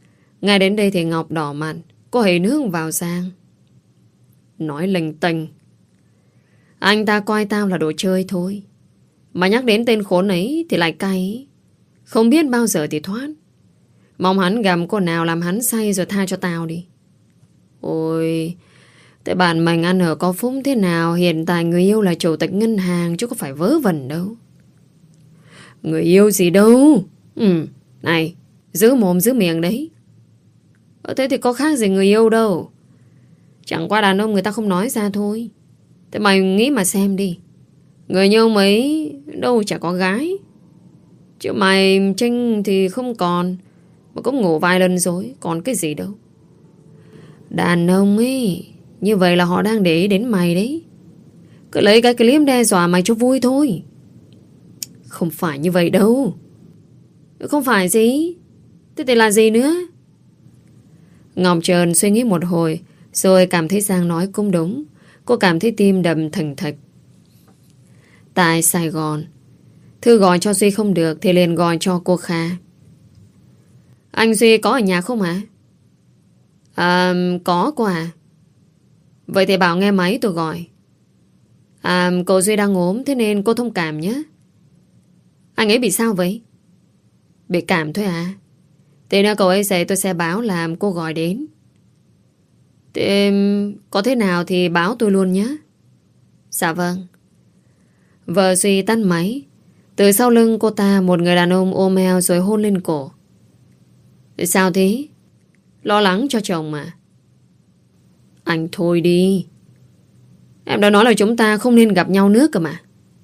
Ngay đến đây thì Ngọc đỏ mặt. Cô hãy nước vào sang. Nói lình tình. Anh ta coi tao là đồ chơi thôi. Mà nhắc đến tên khốn ấy thì lại cay. Không biết bao giờ thì thoát. Mong hắn gặp cô nào làm hắn say rồi tha cho tao đi. Ôi, tại bạn mình ăn ở có phúc thế nào. Hiện tại người yêu là chủ tịch ngân hàng, chứ có phải vớ vẩn đâu. Người yêu gì đâu. Ừ, này, giữ mồm giữ miệng đấy. Ờ, thế thì có khác gì người yêu đâu. Chẳng qua đàn ông người ta không nói ra thôi. Thế mày nghĩ mà xem đi. Người như ông ấy đâu chả có gái. Chứ mày Trinh thì không còn. Mà cũng ngủ vài lần rồi. Còn cái gì đâu. Đàn ông ấy như vậy là họ đang để ý đến mày đấy. Cứ lấy cái clip đe dọa mày cho vui thôi. Không phải như vậy đâu. Không phải gì. Thế thì là gì nữa? Ngọc Trần suy nghĩ một hồi, rồi cảm thấy Giang nói cũng đúng. Cô cảm thấy tim đập thình thịch. Tại Sài Gòn, Thư gọi cho Duy không được thì liền gọi cho cô Kha. Anh Duy có ở nhà không hả? À, có cô à. Vậy thì bảo nghe máy tôi gọi. À, cô Duy đang ốm, thế nên cô thông cảm nhé. Anh ấy bị sao vậy? Bị cảm thôi à? Thế nếu cậu ấy dậy tôi sẽ báo làm cô gọi đến. Thế có thế nào thì báo tôi luôn nhé. Dạ vâng. Vợ Duy tắt máy. Từ sau lưng cô ta một người đàn ông ôm eo rồi hôn lên cổ. Sao thế? Lo lắng cho chồng mà. Anh thôi đi. Em đã nói là chúng ta không nên gặp nhau nữa cơ mà.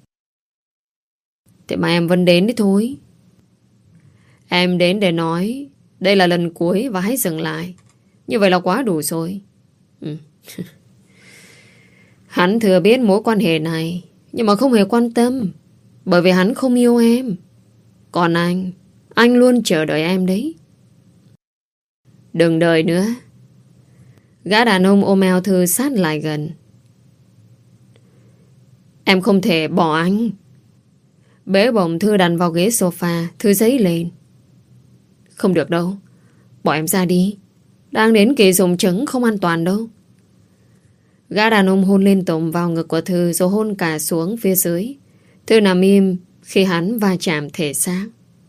Thế mà em vẫn đến đấy thôi. Em đến để nói đây là lần cuối và hãy dừng lại. Như vậy là quá đủ rồi. Ừ. Hắn thừa biết mối quan hệ này, nhưng mà không hề quan tâm. Bởi vì hắn không yêu em. Còn anh, anh luôn chờ đợi em đấy. Đừng đợi nữa. Gã đàn ông ôm eo Thư sát lại gần. Em không thể bỏ anh. Bế bổng Thư đặt vào ghế sofa. Thư giấy lên. Không được đâu. Bỏ em ra đi. Đang đến kỳ dùng trứng không an toàn đâu. Gã đàn ông hôn lên tụng vào ngực của Thư, rồi hôn cả xuống phía dưới. Thư nằm im khi hắn va chạm thể xác.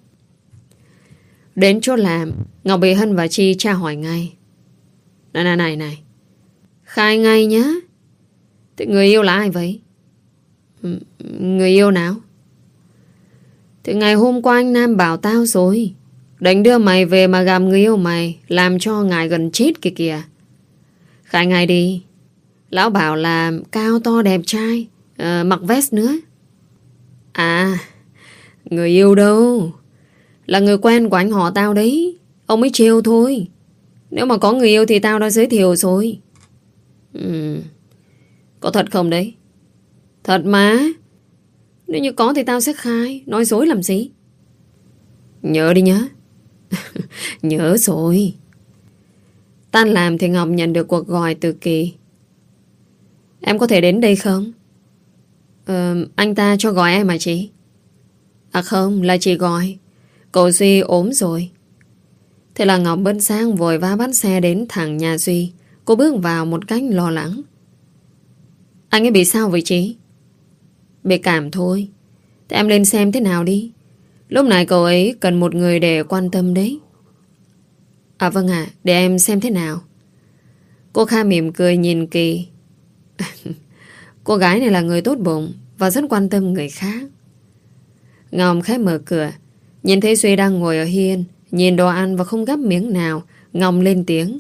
Đến chỗ làm, Ngọc bị Hân và Chi tra hỏi ngay. Này này này này, khai ngay nhá. Thế người yêu là ai vậy? Người yêu nào? Thì ngày hôm qua anh Nam bảo tao rồi. Định đưa mày về mà gặp người yêu mày, làm cho ngài gần chết kìa kìa. Khai ngay đi. Lão bảo là cao to đẹp trai, à, mặc vest nữa. À, người yêu đâu? Là người quen của anh họ tao đấy. Ông ấy trêu thôi. Nếu mà có người yêu thì tao đã giới thiệu rồi. Ừ. Có thật không đấy? Thật mà. Nếu như có thì tao sẽ khai. Nói dối làm gì? Nhớ đi nhớ. Nhớ rồi. Tan làm thì Ngọc nhận được cuộc gọi từ Kỳ. Em có thể đến đây không? Ờ, anh ta cho gọi em mà chị. À không, là chị gọi. Cậu Duy ốm rồi. Thế là Ngọc bớt sang vội vã bắt xe đến thẳng nhà Duy. Cô bước vào một cách lo lắng. Anh ấy bị sao vậy chị? Bị cảm thôi. Thế em lên xem thế nào đi. Lúc này cậu ấy cần một người để quan tâm đấy. À vâng ạ, à, để em xem thế nào. Cô Kha mỉm cười nhìn Kỳ. Cô gái này là người tốt bụng và rất quan tâm người khác. Ngọc khép mở cửa, nhìn thấy Duy đang ngồi ở hiên, nhìn đồ ăn và không gắp miếng nào. Ngọc lên tiếng.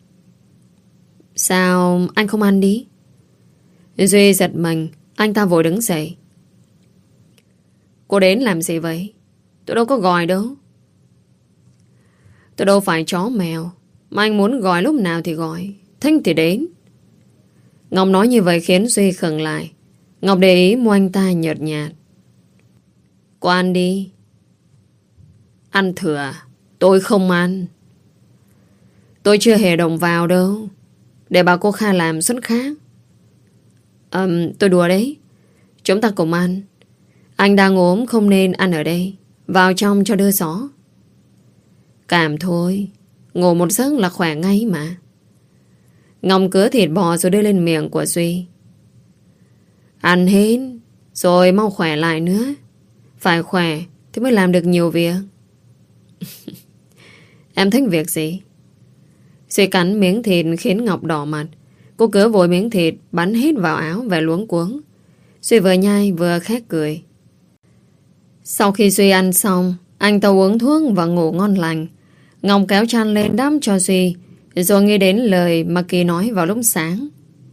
Sao anh không ăn đi? Duy giật mình. Anh ta vội đứng dậy. Cô đến làm gì vậy? Tôi đâu có gọi đâu. Tôi đâu phải chó mèo mà anh muốn gọi lúc nào thì gọi, thích thì đến. Ngọc nói như vậy khiến Duy khựng lại. Ngọc để ý môi anh ta nhợt nhạt. Cô ăn đi. Ăn thừa. Tôi không ăn. Tôi chưa hề động vào đâu. Để bảo cô Kha làm xuất khác. um, Tôi đùa đấy. Chúng ta cùng ăn. Anh đang ốm không nên ăn ở đây. Vào trong cho đỡ gió. Cảm thôi. Ngủ một giấc là khỏe ngay mà. Ngọc cứa thịt bò rồi đưa lên miệng của Duy. Ăn hết rồi mau khỏe lại nữa. Phải khỏe thì mới làm được nhiều việc. Em thích việc gì? Duy cắn miếng thịt khiến Ngọc đỏ mặt. Cô cứa vội miếng thịt bắn hết vào áo và luống cuống. Duy vừa nhai vừa khét cười. Sau khi Duy ăn xong, anh ta uống thuốc và ngủ ngon lành. Ngọc kéo chăn lên đắp cho Duy, rồi nghĩ đến lời mà Kỳ nói vào lúc sáng.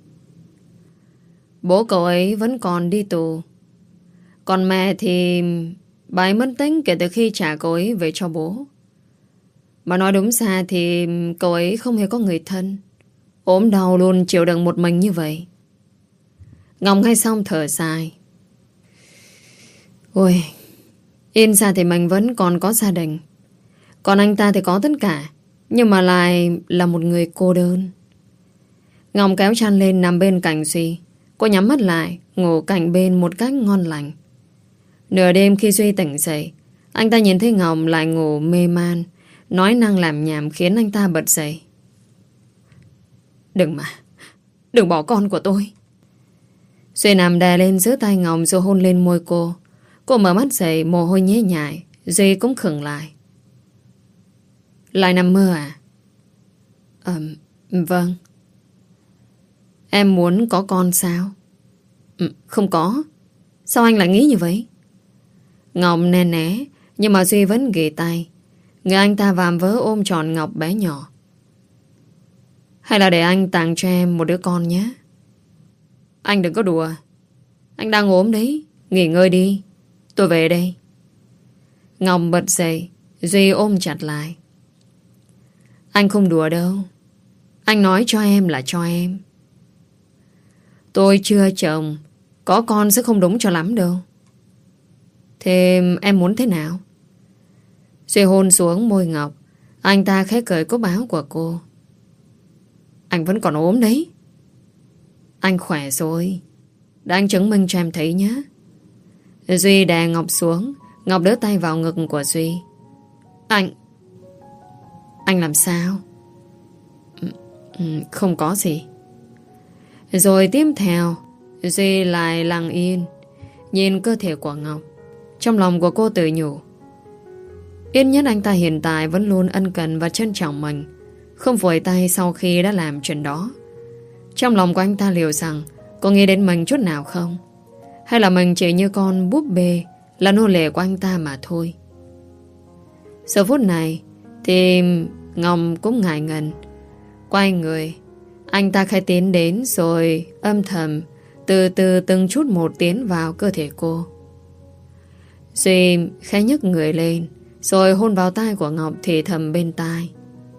Bố cậu ấy vẫn còn đi tù. Còn mẹ thì bà ấy mất tích kể từ khi trả cậu ấy về cho bố. Mà nói đúng ra thì cậu ấy không hề có người thân. Ốm đau luôn chịu đựng một mình như vậy. Ngọc nghe xong thở dài. Ôi, in ra thì mình vẫn còn có gia đình. Còn anh ta thì có tất cả, nhưng mà lại là một người cô đơn. Ngọc kéo chăn lên nằm bên cạnh Duy. Cô nhắm mắt lại, ngủ cạnh bên một cách ngon lành. Nửa đêm khi Duy tỉnh dậy, anh ta nhìn thấy Ngọc lại ngủ mê man, nói năng làm nhảm khiến anh ta bật dậy. Đừng mà, đừng bỏ con của tôi. Duy nằm đè lên giữ tay Ngọc rồi hôn lên môi cô. Cô mở mắt dậy, mồ hôi nhễ nhại. Duy cũng khựng lại. Lại nằm mơ à? Ờ, vâng. Em muốn có con sao? Ừ, không có. Sao anh lại nghĩ như vậy? Ngọc né né, nhưng mà Duy vẫn ghì tay. Người anh ta vàm vỡ ôm trọn Ngọc bé nhỏ. Hay là để anh tặng cho em một đứa con nhé. Anh đừng có đùa. Anh đang ốm đấy. Nghỉ ngơi đi. Tôi về đây. Ngọc bật dậy. Duy ôm chặt lại. Anh không đùa đâu. Anh nói cho em là cho em. Tôi chưa chồng. Có con sẽ không đúng cho lắm đâu. Thế em muốn thế nào? Duy hôn xuống môi Ngọc. Anh ta khẽ cởi cúc áo của cô. Anh vẫn còn ốm đấy. Anh khỏe rồi. Để anh chứng minh cho em thấy nhé. Duy đè Ngọc xuống. Ngọc đỡ tay vào ngực của Duy. Anh Anh làm sao? Không có gì. Rồi tiếp theo Duy lại lặng yên nhìn cơ thể của Ngọc. Trong lòng của cô tự nhủ, ít nhất anh ta hiện tại vẫn luôn ân cần và trân trọng mình, không vội tay sau khi đã làm chuyện đó. Trong lòng của anh ta liệu rằng có nghĩ đến mình chút nào không? Hay là mình chỉ như con búp bê, là nô lệ của anh ta mà thôi? Giờ phút này thì Ngọc cũng ngại ngần. Quay người, anh ta khai tiến đến rồi âm thầm từ từ từng chút một tiến vào cơ thể cô. Duy khẽ nhấc người lên rồi hôn vào tai của Ngọc thì thầm bên tai.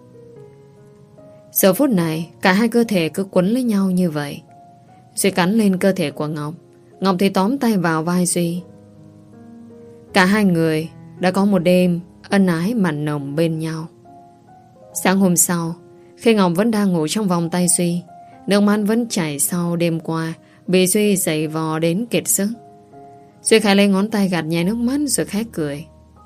Giờ phút này cả hai cơ thể cứ quấn lấy nhau như vậy. Duy cắn lên cơ thể của Ngọc. Ngọc thì tóm tay vào vai Duy. Cả hai người đã có một đêm ân ái mặn nồng bên nhau. Sáng hôm sau, khi Ngọc vẫn đang ngủ trong vòng tay Duy, nước mắt vẫn chảy sau đêm qua bị Duy giày vò đến kiệt sức. Duy khai lấy ngón tay gạt nhẹ nước mắt rồi khẽ cười.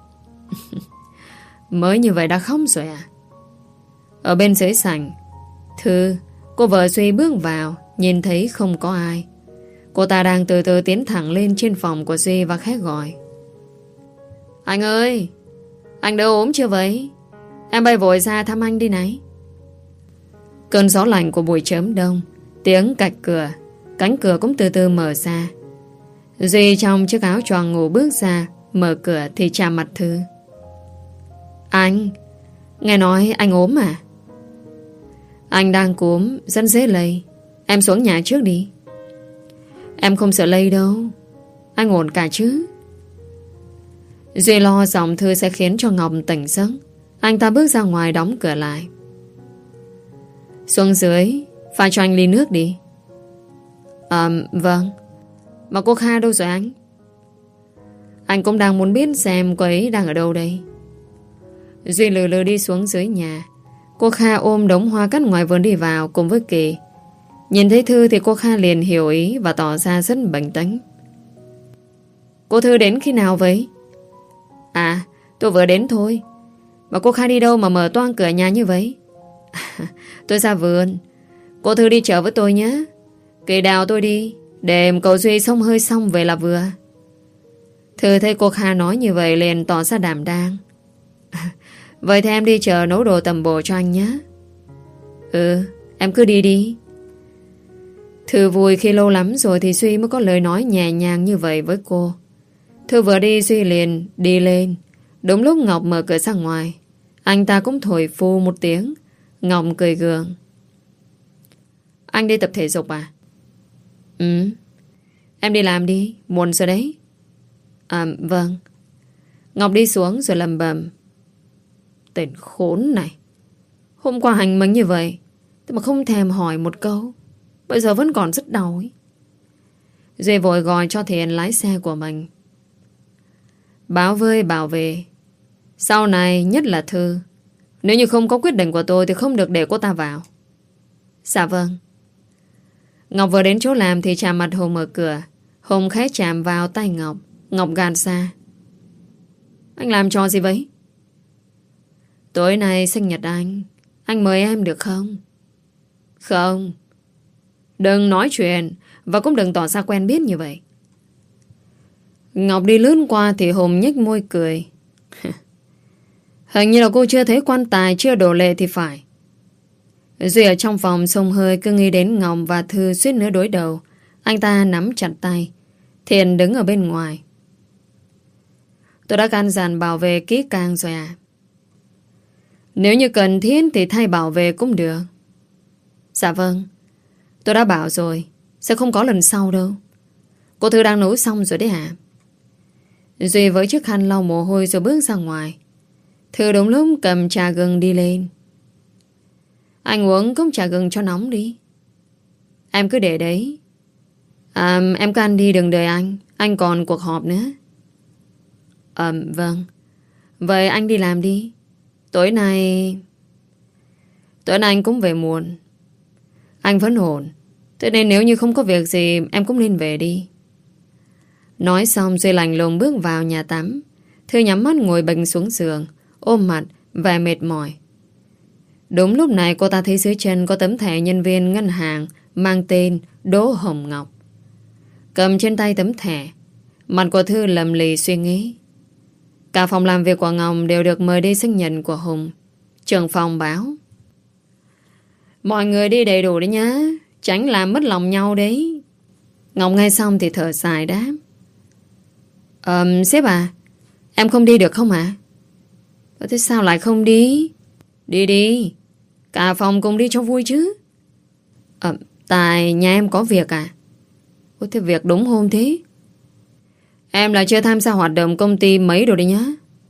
Mới như vậy đã khóc rồi à? Ở bên dưới sảnh, Thư, cô vợ Duy bước vào, nhìn thấy không có ai. Cô ta đang từ từ tiến thẳng lên trên phòng của Duy và khẽ gọi. Anh ơi, anh đỡ ốm chưa vậy? Em bay vội ra thăm anh đi này. Cơn gió lạnh của buổi chớm đông, tiếng cạch cửa, cánh cửa cũng từ từ mở ra. Duy trong chiếc áo choàng ngủ bước ra, mở cửa thì chạm mặt Thư. Anh, nghe nói anh ốm à? Anh đang cúm, rất dễ lây. Em xuống nhà trước đi. Em không sợ lây đâu. Anh ổn cả chứ? Duy lo giọng Thư sẽ khiến cho Ngọc tỉnh giấc. Anh ta bước ra ngoài đóng cửa lại. Xuống dưới, pha cho anh ly nước đi. À, vâng. Mà cô Kha đâu rồi anh? Anh cũng đang muốn biết xem cô ấy đang ở đâu đây. Duy lừ lừ đi xuống dưới nhà. Cô Kha ôm đống hoa cắt ngoài vườn đi vào cùng với Kỳ. Nhìn thấy Thư thì cô Kha liền hiểu ý và tỏ ra rất bình tĩnh. Cô Thư đến khi nào vậy? À, tôi vừa đến thôi. Mà cô Kha đi đâu mà mở toang cửa nhà như vậy? Tôi ra vườn. Cô Thư đi chợ với tôi nhé. Cây đào tôi đi, để cậu Duy xông hơi xong về là vừa. Thư thấy cô Kha nói như vậy liền tỏ ra đảm đang. Vậy thì em đi chợ nấu đồ tầm bổ cho anh nhé. Ừ, em cứ đi đi. Thư vui khi lâu lắm rồi thì Duy mới có lời nói nhẹ nhàng như vậy với cô. Thư vừa đi Duy liền đi lên. Đúng lúc Ngọc mở cửa ra ngoài, anh ta cũng thổi phu một tiếng. Ngọc cười gượng. Anh đi tập thể dục à? Ừ. Em đi làm đi, muộn rồi đấy. À vâng. Ngọc đi xuống rồi lầm bầm. Tên khốn này, hôm qua hành mình như vậy thế mà không thèm hỏi một câu, bây giờ vẫn còn rất đau ấy. Duy vội gọi cho Thiện lái xe của mình. Báo với bảo vệ, sau này nhất là Thư, nếu như không có quyết định của tôi thì không được để cô ta vào. Dạ vâng. Ngọc vừa đến chỗ làm thì chạm mặt Hùng mở cửa. Hùng khẽ chạm vào tay Ngọc. Ngọc gạt ra. Anh làm trò gì vậy? Tối nay sinh nhật anh, anh mời em được không? Không. Đừng nói chuyện, và cũng đừng tỏ ra quen biết như vậy. Ngọc đi lướt qua thì Hùng nhếch môi cười. Hình như là cô chưa thấy quan tài, chưa đổ lệ thì phải. Duy ở trong phòng xông hơi cứ nghĩ đến Ngọc và Thư suýt nữa đối đầu. Anh ta nắm chặt tay. Thiện đứng ở bên ngoài. Tôi đã căn dặn bảo vệ kỹ càng rồi à? Nếu như cần thiết thì thay bảo vệ cũng được. Dạ vâng. Tôi đã bảo rồi, sẽ không có lần sau đâu. Cô Thư đang nấu xong rồi đấy hả? Duy với chiếc khăn lau mồ hôi rồi bước ra ngoài. Thư đúng lúc cầm trà gừng đi lên. Anh uống cốc trà gừng cho nóng đi. Em cứ để đấy. À, em cứ ăn đi, đừng đợi anh. Anh còn cuộc họp nữa. À, vâng. Vậy anh đi làm đi. Tối nay... Tối nay anh cũng về muộn. Anh vẫn ổn. Thế nên nếu như không có việc gì em cũng nên về đi. Nói xong Duy lạnh lùng bước vào nhà tắm. Thư nhắm mắt ngồi bềnh xuống giường, ôm mặt và mệt mỏi. Đúng lúc này cô ta thấy dưới chân có tấm thẻ nhân viên ngân hàng mang tên Đỗ Hồng Ngọc. Cầm trên tay tấm thẻ, mặt của Thư lầm lì suy nghĩ. Cả phòng làm việc của Ngọc đều được mời đi sinh nhật của Hùng. Trưởng phòng báo: mọi người đi đầy đủ đấy nhá, tránh làm mất lòng nhau đấy. Ngọc nghe xong thì thở dài đáp: Ờm, sếp à, em không đi được không ạ? À? Thế sao lại không đi? Đi đi, cả phòng cùng đi cho vui chứ. Ờ, tại nhà em có việc à? Ủa, thế việc đúng hôm thế? Em là chưa tham gia hoạt động công ty mấy rồi đấy nhá.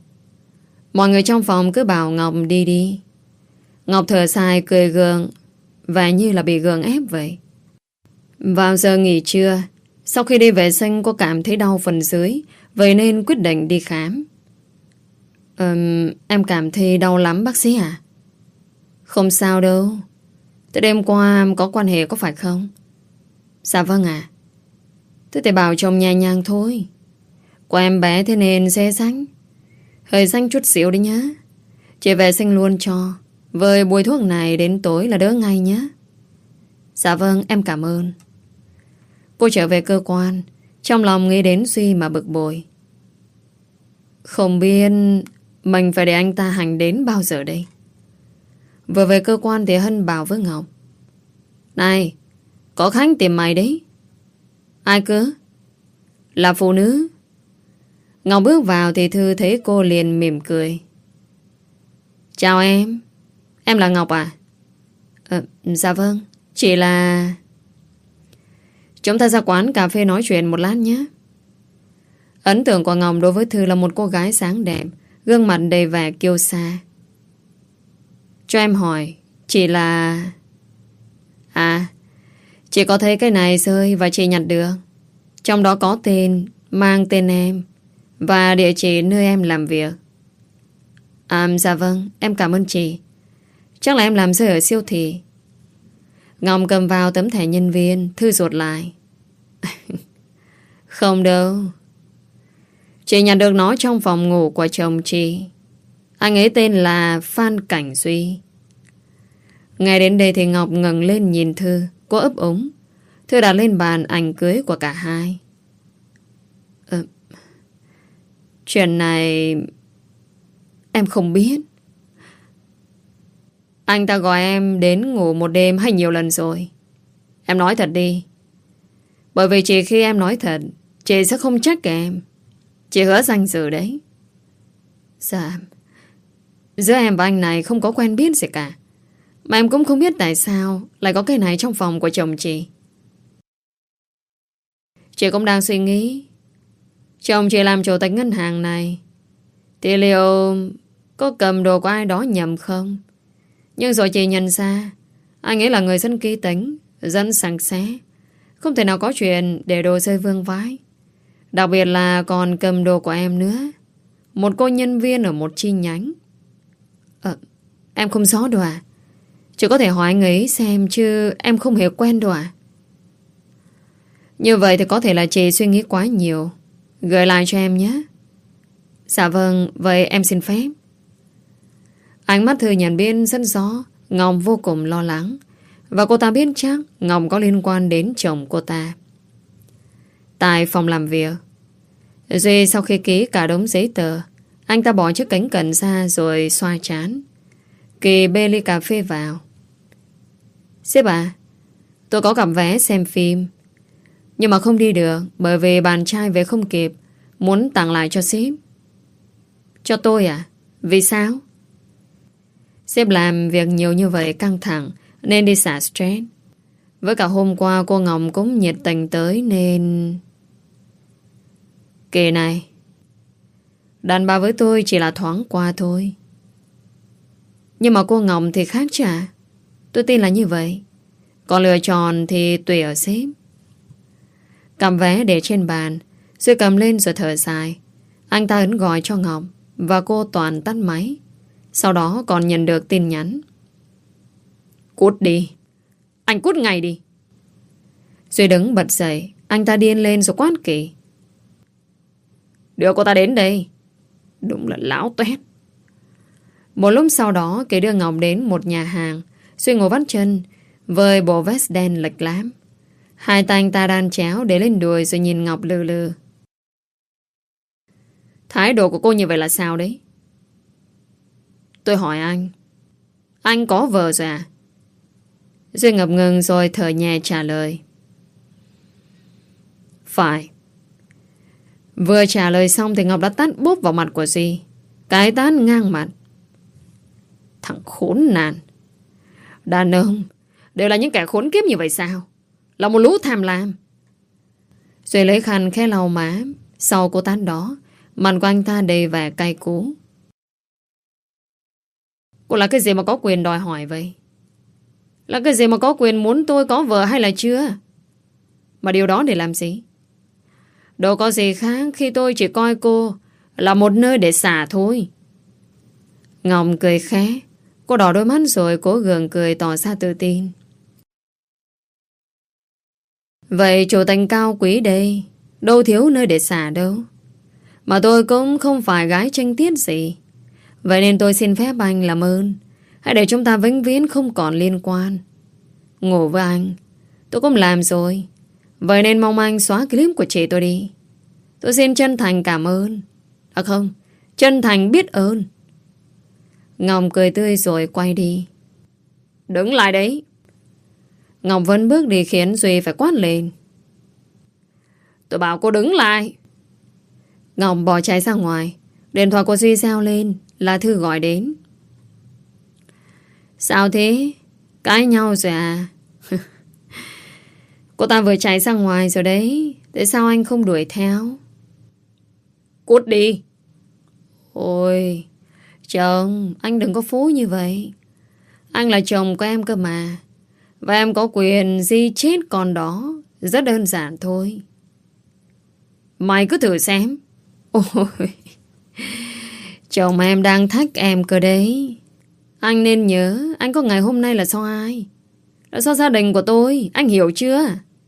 Mọi người trong phòng cứ bảo Ngọc đi đi. Ngọc thở dài cười gượng, và như là bị gượng ép vậy. Vào giờ nghỉ trưa, sau khi đi vệ sinh cô cảm thấy đau phần dưới, vậy nên quyết định đi khám. Ừm, em cảm thấy đau lắm bác sĩ à? Không sao đâu. Từ đêm qua em có quan hệ có phải không? Dạ vâng ạ. Thế thì bảo chồng nhẹ nhàng thôi. Của em bé thế nên xe xanh, hơi xanh chút xíu đi nhá. Chị vệ sinh luôn cho. Với bôi thuốc này đến tối là đỡ ngay nhé. Dạ vâng, em cảm ơn. Cô trở về cơ quan, trong lòng nghĩ đến Duy mà bực bội. Không biết mình phải để anh ta hành đến bao giờ đây. Vừa về cơ quan thì Hân bảo với Ngọc: này, có khách tìm mày đấy. Ai cơ? Là phụ nữ. Ngọc bước vào thì Thư thấy cô liền mỉm cười. Chào em. Em là Ngọc à? Ờ, dạ vâng. Chỉ là... Chúng ta ra quán cà phê nói chuyện một lát nhé. Ấn tượng của Ngọc đối với Thư là một cô gái sáng đẹp, gương mặt đầy vẻ kiêu sa. Cho em hỏi, chị là... À, chị có thấy cái này rơi và chị nhặt được. Trong đó có tên, mang tên em và địa chỉ nơi em làm việc. À, dạ vâng, em cảm ơn chị. Chắc là em làm rơi ở siêu thị. Ngọc cầm vào tấm thẻ nhân viên, Thư ruột lại. Không đâu. Chị nhặt được nó trong phòng ngủ của chồng chị. Anh ấy tên là Phan Cảnh Duy. Ngay đến đây thì Ngọc ngẩng lên nhìn Thư. Cô ấp úng. Thư đặt lên bàn ảnh cưới của cả hai. Ờ, chuyện này em không biết. Anh ta gọi em đến ngủ một đêm hay nhiều lần rồi? Em nói thật đi. Bởi vì chỉ khi em nói thật, chị sẽ không trách em. Chị hứa danh dự đấy. Dạ, giữa em và anh này không có quen biết gì cả. Mà em cũng không biết tại sao lại có cái này trong phòng của chồng chị. Chị cũng đang suy nghĩ, chồng chị làm chủ tịch ngân hàng này thì liệu có cầm đồ của ai đó nhầm không? Nhưng rồi chị nhận ra anh ấy là người dân kỹ tính, dân sạch sẽ, không thể nào có chuyện để đồ rơi vương vãi. Đặc biệt là còn cầm đồ của em nữa. Một cô nhân viên ở một chi nhánh. Ờ, em không rõ đâu à? Chị có thể hỏi anh ấy xem chứ em không hề quen đâu à? Như vậy thì có thể là chị suy nghĩ quá nhiều. Gửi lại cho em nhé. Dạ vâng, vậy em xin phép. Ánh mắt Thư nhận biết rất rõ Ngọc vô cùng lo lắng. Và cô ta biết chắc Ngọc có liên quan đến chồng cô ta. Tại phòng làm việc, Duy sau khi ký cả đống giấy tờ, anh ta bỏ chiếc cánh cẩn ra rồi xoa trán. Kỳ bê ly cà phê vào. Sếp à, tôi có cặp vé xem phim, nhưng mà không đi được bởi vì bạn trai về không kịp, muốn tặng lại cho sếp. Cho tôi à? Vì sao? Sếp làm việc nhiều như vậy căng thẳng nên đi xả stress. Với cả hôm qua cô Ngọc cũng nhiệt tình tới nên... Kỳ này, đàn bà với tôi chỉ là thoáng qua thôi. Nhưng mà cô Ngọc thì khác chứ à? Tôi tin là như vậy. Còn lựa chọn thì tùy ở sếp. Cầm vé để trên bàn, Duy cầm lên rồi thở dài. Anh ta ấn gọi cho Ngọc và cô toàn tắt máy. Sau đó còn nhận được tin nhắn. Cút đi. Anh cút ngay đi. Duy đứng bật dậy. Anh ta điên lên rồi quát Kỳ. Đưa cô ta đến đây. Đúng là láo toét. Một lúc sau đó Kỳ đưa Ngọc đến một nhà hàng. Duy ngồi vắt chân với bộ vest đen lệch lám. Hai tay anh ta đan chéo để lên đùi rồi nhìn Ngọc lừ lừ. Thái độ của cô như vậy là sao đấy? Tôi hỏi anh, anh có vợ rồi à? Duy ngập ngừng rồi thở nhẹ trả lời. Phải. Vừa trả lời xong thì Ngọc đã tát bốp vào mặt của Duy. Cái tát ngang mặt. Thằng khốn nạn. Đàn ông đều là những kẻ khốn kiếp như vậy sao? Là một lũ tham lam. Duy lấy khăn khẽ lau má. Sau cô tát đó, mặt của anh ta đầy vẻ cay cú. Cô là cái gì mà có quyền đòi hỏi vậy? Là cái gì mà có quyền muốn tôi có vợ hay là chưa? Mà điều đó để làm gì? Đâu có gì khác khi tôi chỉ coi cô là một nơi để xả thôi. Ngọc cười khẽ. Cô đỏ đôi mắt rồi cố gượng cười tỏ ra tự tin. Vậy chủ tình cao quý đây đâu thiếu nơi để xả đâu. Mà tôi cũng không phải gái tranh tiết gì. Vậy nên tôi xin phép anh làm ơn, hãy để chúng ta vĩnh viễn không còn liên quan. Ngủ với anh tôi cũng làm rồi. Vậy nên mong anh xóa clip của chị tôi đi. Tôi xin chân thành cảm ơn. À không, chân thành biết ơn. Ngọc cười tươi rồi quay đi. Đứng lại đấy. Ngọc vẫn bước đi khiến Duy phải quát lên. Tôi bảo cô đứng lại. Ngọc bỏ chạy ra ngoài. Điện thoại của Duy reo lên. Là Thư gọi đến. Sao thế? Cãi nhau rồi à? Cô ta vừa chạy ra ngoài rồi đấy. Tại sao anh không đuổi theo? Cút đi. Ôi chồng, anh đừng có phú như vậy. Anh là chồng của em cơ mà. Và em có quyền di chết con đó. Rất đơn giản thôi. Mày cứ thử xem. Ôi, chồng em đang thách em cơ đấy. Anh nên nhớ, anh có ngày hôm nay là do ai? Là do gia đình của tôi. Anh hiểu chưa?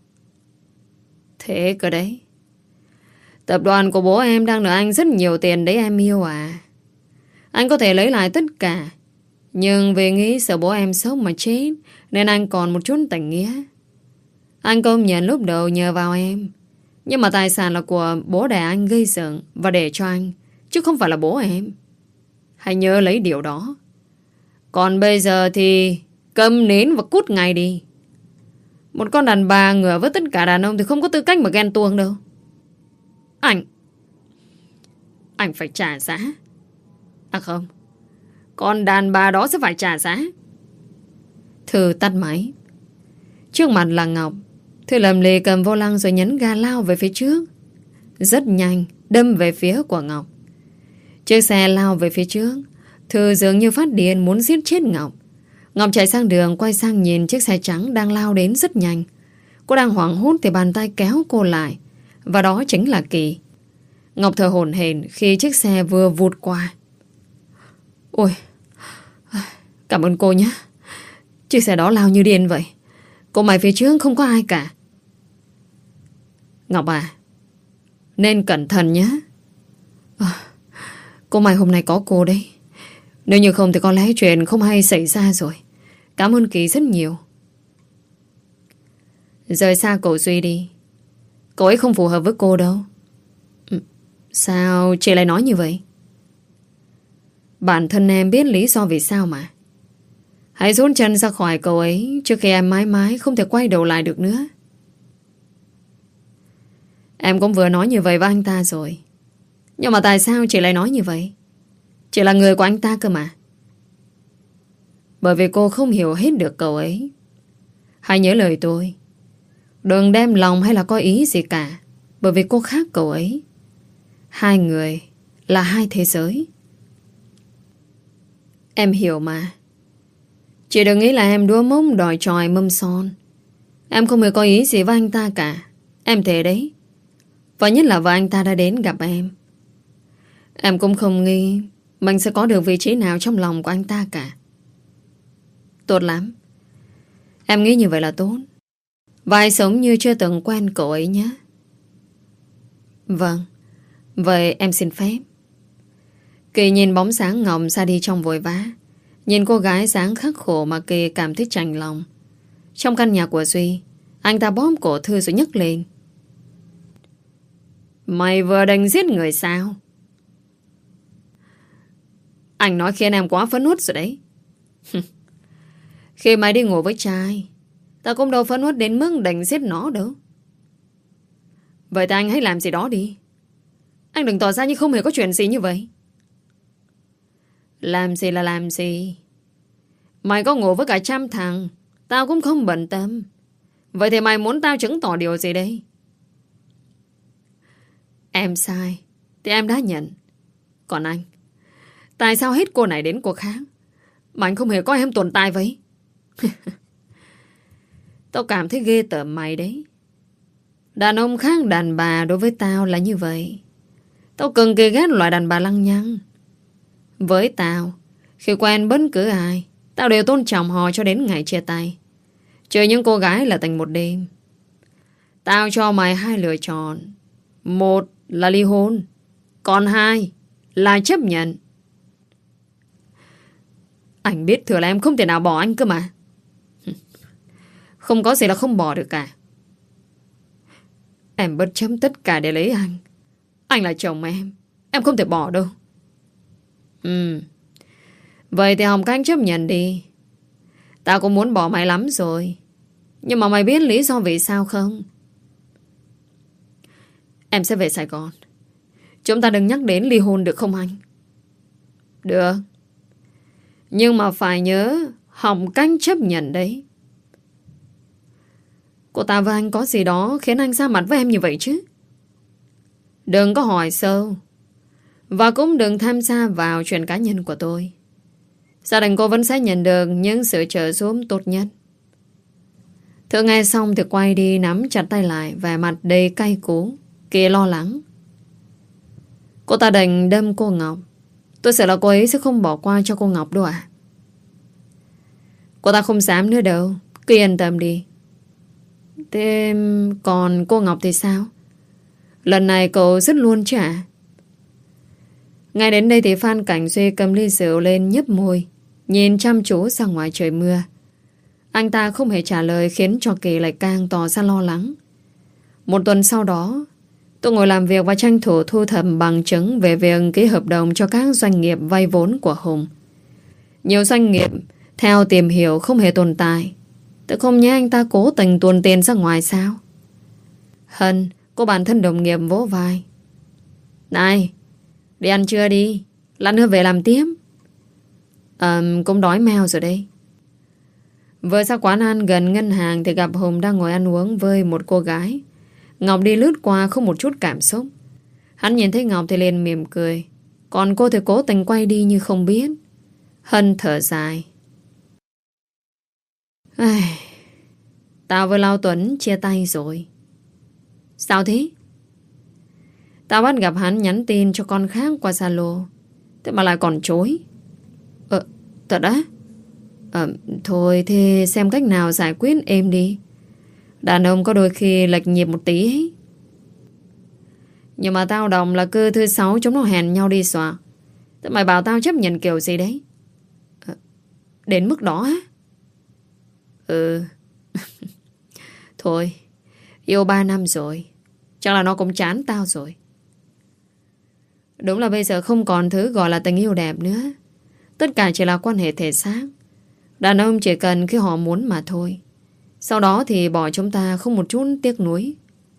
Thế cơ đấy. Tập đoàn của bố em đang nợ anh rất nhiều tiền đấy em yêu à. Anh có thể lấy lại tất cả, nhưng vì nghĩ sợ bố em sốc mà chết, nên anh còn một chút tình nghĩa. Anh công nhận lúc đầu nhờ vào em, nhưng mà tài sản là của bố đẻ anh gây dựng và để cho anh, chứ không phải là bố em. Hãy nhớ lấy điều đó. Còn bây giờ thì câm nín và cút ngay đi. Một con đàn bà ngửa với tất cả đàn ông thì không có tư cách mà ghen tuông đâu. Anh Anh phải trả giá. À không, con đàn bà đó sẽ phải trả giá. Thư tắt máy. Trước mặt là Ngọc. Thư lầm lì cầm vô lăng rồi nhấn ga lao về phía trước. Rất nhanh, đâm về phía của Ngọc. Chiếc xe lao về phía trước. Thư dường như phát điên muốn giết chết Ngọc. Ngọc chạy sang đường, quay sang nhìn chiếc xe trắng đang lao đến rất nhanh. Cô đang hoảng hốt thì bàn tay kéo cô lại. Và đó chính là Kỳ. Ngọc thở hổn hển khi chiếc xe vừa vụt qua. Ôi, cảm ơn cô nhé. Chiếc xe đó lao như điên vậy. Cô mày phía trước không có ai cả. Ngọc à, nên cẩn thận nhé. À, cô mày hôm nay có cô đấy. Nếu như không thì có lẽ chuyện không hay xảy ra rồi. Cảm ơn Kỳ rất nhiều. Rời xa cậu Duy đi. Cậu ấy không phù hợp với cô đâu. Sao chị lại nói như vậy? Bản thân em biết lý do vì sao mà. Hãy rút chân ra khỏi cậu ấy trước khi em mãi mãi không thể quay đầu lại được nữa. Em cũng vừa nói như vậy với anh ta rồi. Nhưng mà tại sao chị lại nói như vậy? Chị là người của anh ta cơ mà. Bởi vì cô không hiểu hết được cậu ấy. Hãy nhớ lời tôi. Đừng đem lòng hay là có ý gì cả. Bởi vì cô khác cậu ấy. Hai người là hai thế giới. Em hiểu mà. Chị đừng nghĩ là em đúa mông đòi tròi mâm son. Em không hề có ý gì với anh ta cả. Em thề đấy. Và nhất là vợ anh ta đã đến gặp em. Em cũng không nghĩ mình sẽ có được vị trí nào trong lòng của anh ta cả. Tốt lắm. Em nghĩ như vậy là tốt. Và hãy sống như chưa từng quen cậu ấy nhé. Vâng. Vậy em xin phép. Kỳ nhìn bóng sáng Ngọc ra đi trong vội vã. Nhìn cô gái dáng khắc khổ mà Kỳ cảm thấy chạnh lòng. Trong căn nhà của Duy, anh ta bóp cổ Thư rồi nhấc lên. Mày vừa định giết người sao? Anh nói khiến em quá phấn hút rồi đấy. Khi mày đi ngủ với trai, tao cũng đâu phấn hút đến mức định giết nó đâu. Vậy thì anh hãy làm gì đó đi. Anh đừng tỏ ra như không hề có chuyện gì như vậy. Làm gì là làm gì. Mày có ngủ với cả trăm thằng, tao cũng không bận tâm. Vậy thì mày muốn tao chứng tỏ điều gì đây? Em sai thì em đã nhận. Còn anh, tại sao hết cô này đến cô khác mà anh không hề có em tồn tại vậy? Tao cảm thấy ghê tởm mày đấy. Đàn ông khác đàn bà đối với tao là như vậy. Tao cực kỳ ghét loại đàn bà lăng nhăng. Với tao, khi quen bất cứ ai, tao đều tôn trọng họ cho đến ngày chia tay. Trừ những cô gái là tình một đêm. Tao cho mày hai lựa chọn. Một là ly hôn, còn hai là chấp nhận. Anh biết thừa là em không thể nào bỏ anh cơ mà. Không có gì là không bỏ được cả. Em bất chấp tất cả để lấy anh. Anh là chồng em. Em không thể bỏ đâu. Ừ. Vậy thì học cách chấp nhận đi. Tao cũng muốn bỏ mày lắm rồi. Nhưng mà mày biết lý do vì sao không? Em sẽ về Sài Gòn. Chúng ta đừng nhắc đến ly hôn được không anh? Được. Nhưng mà phải nhớ học cách chấp nhận đấy. Cô ta và anh có gì đó khiến anh ra mặt với em như vậy chứ? Đừng có hỏi sâu. Và cũng đừng tham gia vào chuyện cá nhân của tôi. Gia đình cô vẫn sẽ nhận được những sự trợ giúp tốt nhất. Thư nghe xong thì quay đi nắm chặt tay lại, vẻ mặt đầy cay cú, Kỳ lo lắng. Cô ta đành đâm cô Ngọc. Tôi sợ là cô ấy sẽ không bỏ qua cho cô Ngọc đâu ạ. Cô ta không dám nữa đâu. Cứ yên tâm đi. Thế còn cô Ngọc thì sao? Lần này cậu dứt luôn chứ ạ? Ngay đến đây thì Phan Cảnh Duy cầm ly rượu lên nhấp môi, nhìn chăm chú ra ngoài trời mưa. Anh ta không hề trả lời, khiến cho Kỳ lại càng tỏ ra lo lắng. Một tuần sau đó, tôi ngồi làm việc và tranh thủ thu thập bằng chứng về việc ký hợp đồng cho các doanh nghiệp vay vốn của Hùng. Nhiều doanh nghiệp theo tìm hiểu không hề tồn tại. Tôi không nhớ anh ta cố tình tuồn tiền ra ngoài sao? Hân, cô bạn thân đồng nghiệp vỗ vai. Này, đi ăn trưa đi, lát nữa về làm tiếp. Ờ, cũng đói meo rồi đây. Vừa ra quán ăn gần ngân hàng thì gặp Hùng đang ngồi ăn uống với một cô gái. Ngọc đi lướt qua không một chút cảm xúc. Hắn nhìn thấy Ngọc thì liền mỉm cười, còn cô thì cố tình quay đi như không biết. Hân thở dài. Ai... Tao với Lao Tuấn chia tay rồi. Sao thế? Tao bắt gặp hắn nhắn tin cho con khác qua Zalo, thế mà lại còn chối. Ờ, thật á? Ờ, thôi thì xem cách nào giải quyết êm đi. Đàn ông có đôi khi lệch nhịp một tí ấy. Nhưng mà tao đồng là cơ thứ sáu chúng nó hẹn nhau đi xòa. Thế mày bảo tao chấp nhận kiểu gì đấy? Ờ, đến mức đó á? Ừ. Thôi, yêu ba năm rồi, chắc là nó cũng chán tao rồi. Đúng là bây giờ không còn thứ gọi là tình yêu đẹp nữa. Tất cả chỉ là quan hệ thể xác. Đàn ông chỉ cần khi họ muốn mà thôi. Sau đó thì bỏ chúng ta không một chút tiếc nuối.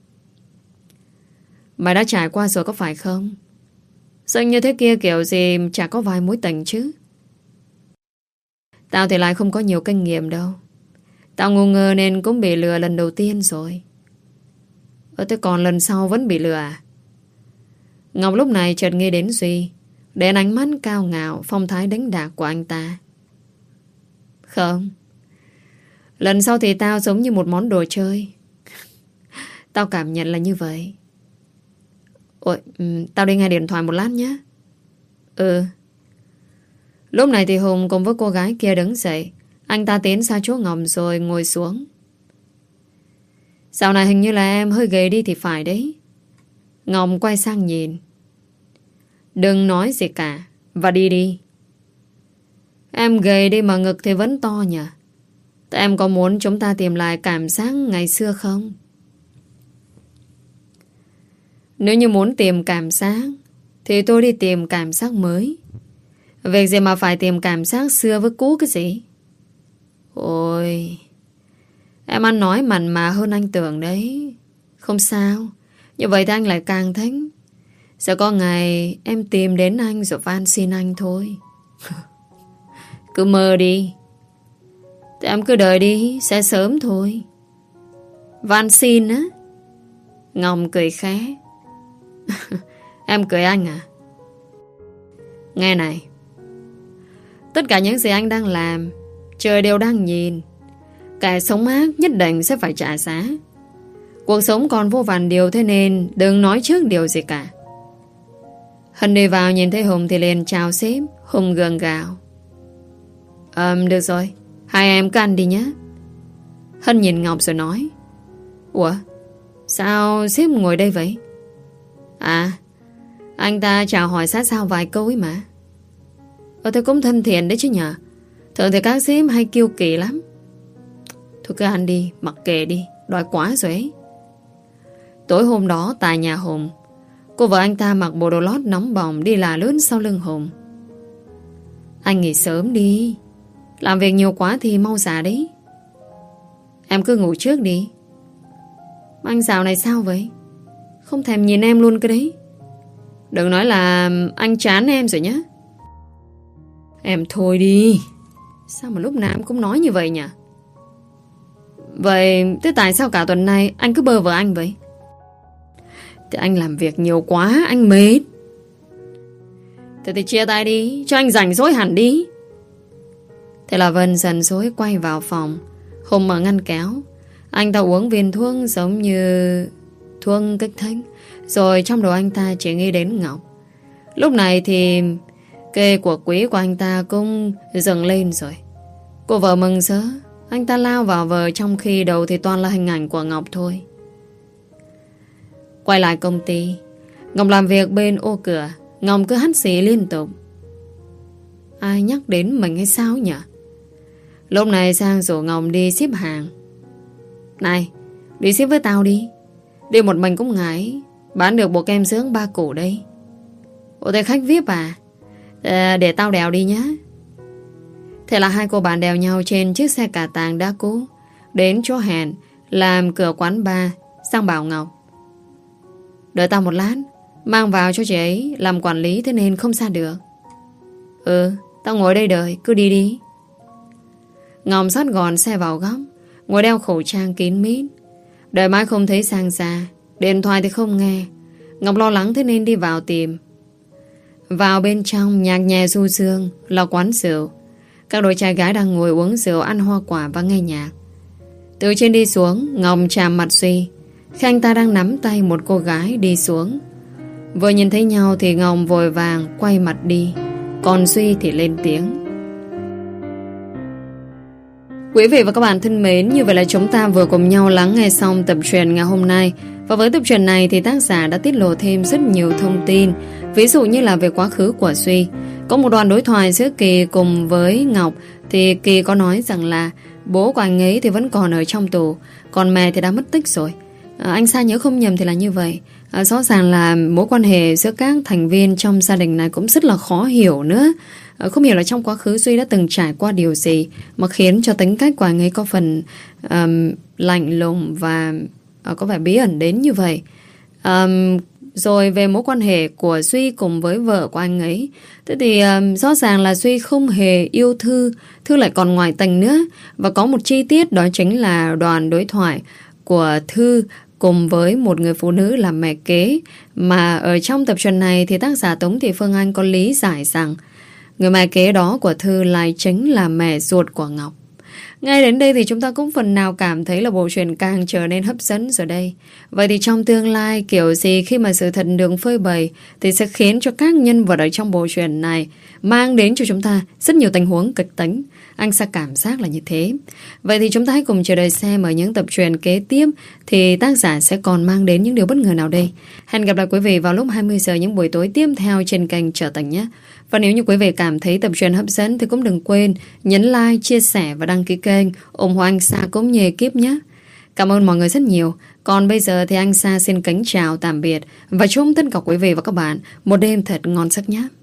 Mày đã trải qua rồi có phải không? Sao như thế kia kiểu gì chả có vài mối tình chứ. Tao thì lại không có nhiều kinh nghiệm đâu. Tao ngu ngơ nên cũng bị lừa lần đầu tiên rồi. Ờ thế còn lần sau vẫn bị lừa à? Ngọc lúc này chợt nghĩ đến Duy, đến ánh mắt cao ngạo, phong thái đánh đạc của anh ta. Không, lần sau thì tao giống như một món đồ chơi. Tao cảm nhận là như vậy. Ôi, tao đi nghe điện thoại một lát nhé. Ừ. Lúc này thì Hùng cùng với cô gái kia đứng dậy. Anh ta tiến xa chỗ Ngọc rồi ngồi xuống. Dạo này hình như là em hơi gầy đi thì phải đấy. Ngọc quay sang nhìn. Đừng nói gì cả, và đi đi. Em gầy đi mà ngực thì vẫn to nhỉ. Thế em có muốn chúng ta tìm lại cảm giác ngày xưa không? Nếu như muốn tìm cảm giác thì tôi đi tìm cảm giác mới. Việc gì mà phải tìm cảm giác xưa với cũ cái gì? Ôi, em ăn nói mặn mà hơn anh tưởng đấy. Không sao, như vậy thì anh lại càng thích. Sẽ có ngày em tìm đến anh rồi van xin anh thôi. Cứ mơ đi. Thì em cứ đợi đi, sẽ sớm thôi. Van xin á? Ngọc cười khẽ. Em cười anh à? Nghe này, tất cả những gì anh đang làm, trời đều đang nhìn. Kẻ sống ác nhất định sẽ phải trả giá. Cuộc sống còn vô vàn điều, thế nên đừng nói trước điều gì cả. Hân đi vào nhìn thấy Hùng thì liền chào sếp. Hùng gượng gạo. Ờm được rồi, hai em cứ ăn đi nhé. Hân nhìn Ngọc rồi nói. Ủa, sao sếp ngồi đây vậy? À, anh ta chào hỏi sát sao vài câu ấy mà. Ờ thế cũng thân thiện đấy chứ nhờ. Thường thì các sếp hay kiêu kỳ lắm. Thôi cứ ăn đi, mặc kệ đi, đói quá rồi ấy. Tối hôm đó tại nhà Hùng, cô vợ anh ta mặc bộ đồ lót nóng bỏng đi là lướt sau lưng Hùng. Anh nghỉ sớm đi, làm việc nhiều quá thì mau già đấy. Em cứ ngủ trước đi. Anh dạo này sao vậy? Không thèm nhìn em luôn cái đấy. Đừng nói là anh chán em rồi nhé. Em thôi đi. Sao mà lúc nào em cũng nói như vậy nhỉ? Vậy thế tại sao cả tuần nay anh cứ bơ vợ anh vậy? Thì anh làm việc nhiều quá, anh mệt. Thế thì chia tay đi, cho anh rảnh rỗi hẳn đi. Thế là Vân dần dối quay vào phòng. Hùng mở ngăn kéo. Anh ta uống viên thuốc giống như thuốc kích thích. Rồi trong đầu anh ta chỉ nghĩ đến Ngọc. Lúc này thì kê của quý của anh ta cũng dừng lên rồi. Cô vợ mừng rỡ. Anh ta lao vào vợ, trong khi đầu thì toàn là hình ảnh của Ngọc thôi. Quay lại công ty, Ngọc làm việc bên ô cửa. Ngọc cứ hắt xì liên tục. Ai nhắc đến mình hay sao nhỉ? Lúc này Sang rủ Ngọc đi ship hàng. Này, đi ship với tao đi. Đi một mình cũng ngại. Bán được bộ kem sướng ba củ đây. Ủa thế khách vi ai pi à? à Để tao đèo đi nhá. Thế là hai cô bạn đèo nhau trên chiếc xe cà tàng đã cũ đến chỗ hẹn làm cửa quán bar. Sang bảo Ngọc: đợi tao một lát, mang vào cho chị ấy làm quản lý, thế nên không xa được. Ừ, tao ngồi đây đợi, cứ đi đi. Ngọc sát gòn xe vào góc, ngồi đeo khẩu trang kín mít. Đợi mãi không thấy Sang ra, điện thoại thì không nghe. Ngọc lo lắng thế nên đi vào tìm. Vào bên trong nhạc nhẹ du dương là quán rượu. Các đôi trai gái đang ngồi uống rượu, ăn hoa quả và nghe nhạc. Từ trên đi xuống, Ngọc chạm mặt Duy khi anh ta đang nắm tay một cô gái đi xuống. Vừa nhìn thấy nhau thì Ngọc vội vàng quay mặt đi, còn Duy thì lên tiếng: Quý vị và các bạn thân mến, như vậy là chúng ta vừa cùng nhau lắng nghe xong tập truyện ngày hôm nay. Và với tập truyện này thì tác giả đã tiết lộ thêm rất nhiều thông tin, ví dụ như là về quá khứ của Duy. Có một đoạn đối thoại giữa Kỳ cùng với Ngọc thì Kỳ có nói rằng là bố của anh ấy thì vẫn còn ở trong tù, còn mẹ thì đã mất tích rồi. à, Anh Sa nhớ không nhầm thì là như vậy. à, Rõ ràng là mối quan hệ giữa các thành viên trong gia đình này cũng rất là khó hiểu nữa. à, Không hiểu là trong quá khứ Duy đã từng trải qua điều gì mà khiến cho tính cách của anh ấy có phần um, lạnh lùng và uh, có vẻ bí ẩn đến như vậy. um, Rồi về mối quan hệ của Duy cùng với vợ của anh ấy, thế thì um, rõ ràng là Duy không hề yêu Thư, Thư lại còn ngoại tình nữa. Và có một chi tiết đó chính là đoạn đối thoại của Thư cùng với một người phụ nữ là mẹ kế. Mà ở trong tập truyện này thì tác giả Tống Thị Phương Anh có lý giải rằng người mẹ kế đó của Thư lại chính là mẹ ruột của Ngọc. Ngay đến đây thì chúng ta cũng phần nào cảm thấy là bộ truyện càng trở nên hấp dẫn rồi đây. Vậy thì trong tương lai kiểu gì khi mà sự thật được phơi bày thì sẽ khiến cho các nhân vật ở trong bộ truyện này mang đến cho chúng ta rất nhiều tình huống kịch tính. Anh sẽ cảm giác là như thế. Vậy thì chúng ta hãy cùng chờ đợi xem ở những tập truyện kế tiếp thì tác giả sẽ còn mang đến những điều bất ngờ nào đây. Hẹn gặp lại quý vị vào lúc hai mươi giờ những buổi tối tiếp theo trên kênh Trở Tình nhé. Và nếu như quý vị cảm thấy tập truyện hấp dẫn thì cũng đừng quên nhấn like, chia sẻ và đăng ký kênh ủng hộ anh Sa cũng như ekip nhé. Cảm ơn mọi người rất nhiều. Còn bây giờ thì anh Sa xin kính chào tạm biệt và chúc tất cả quý vị và các bạn một đêm thật ngon giấc nhé.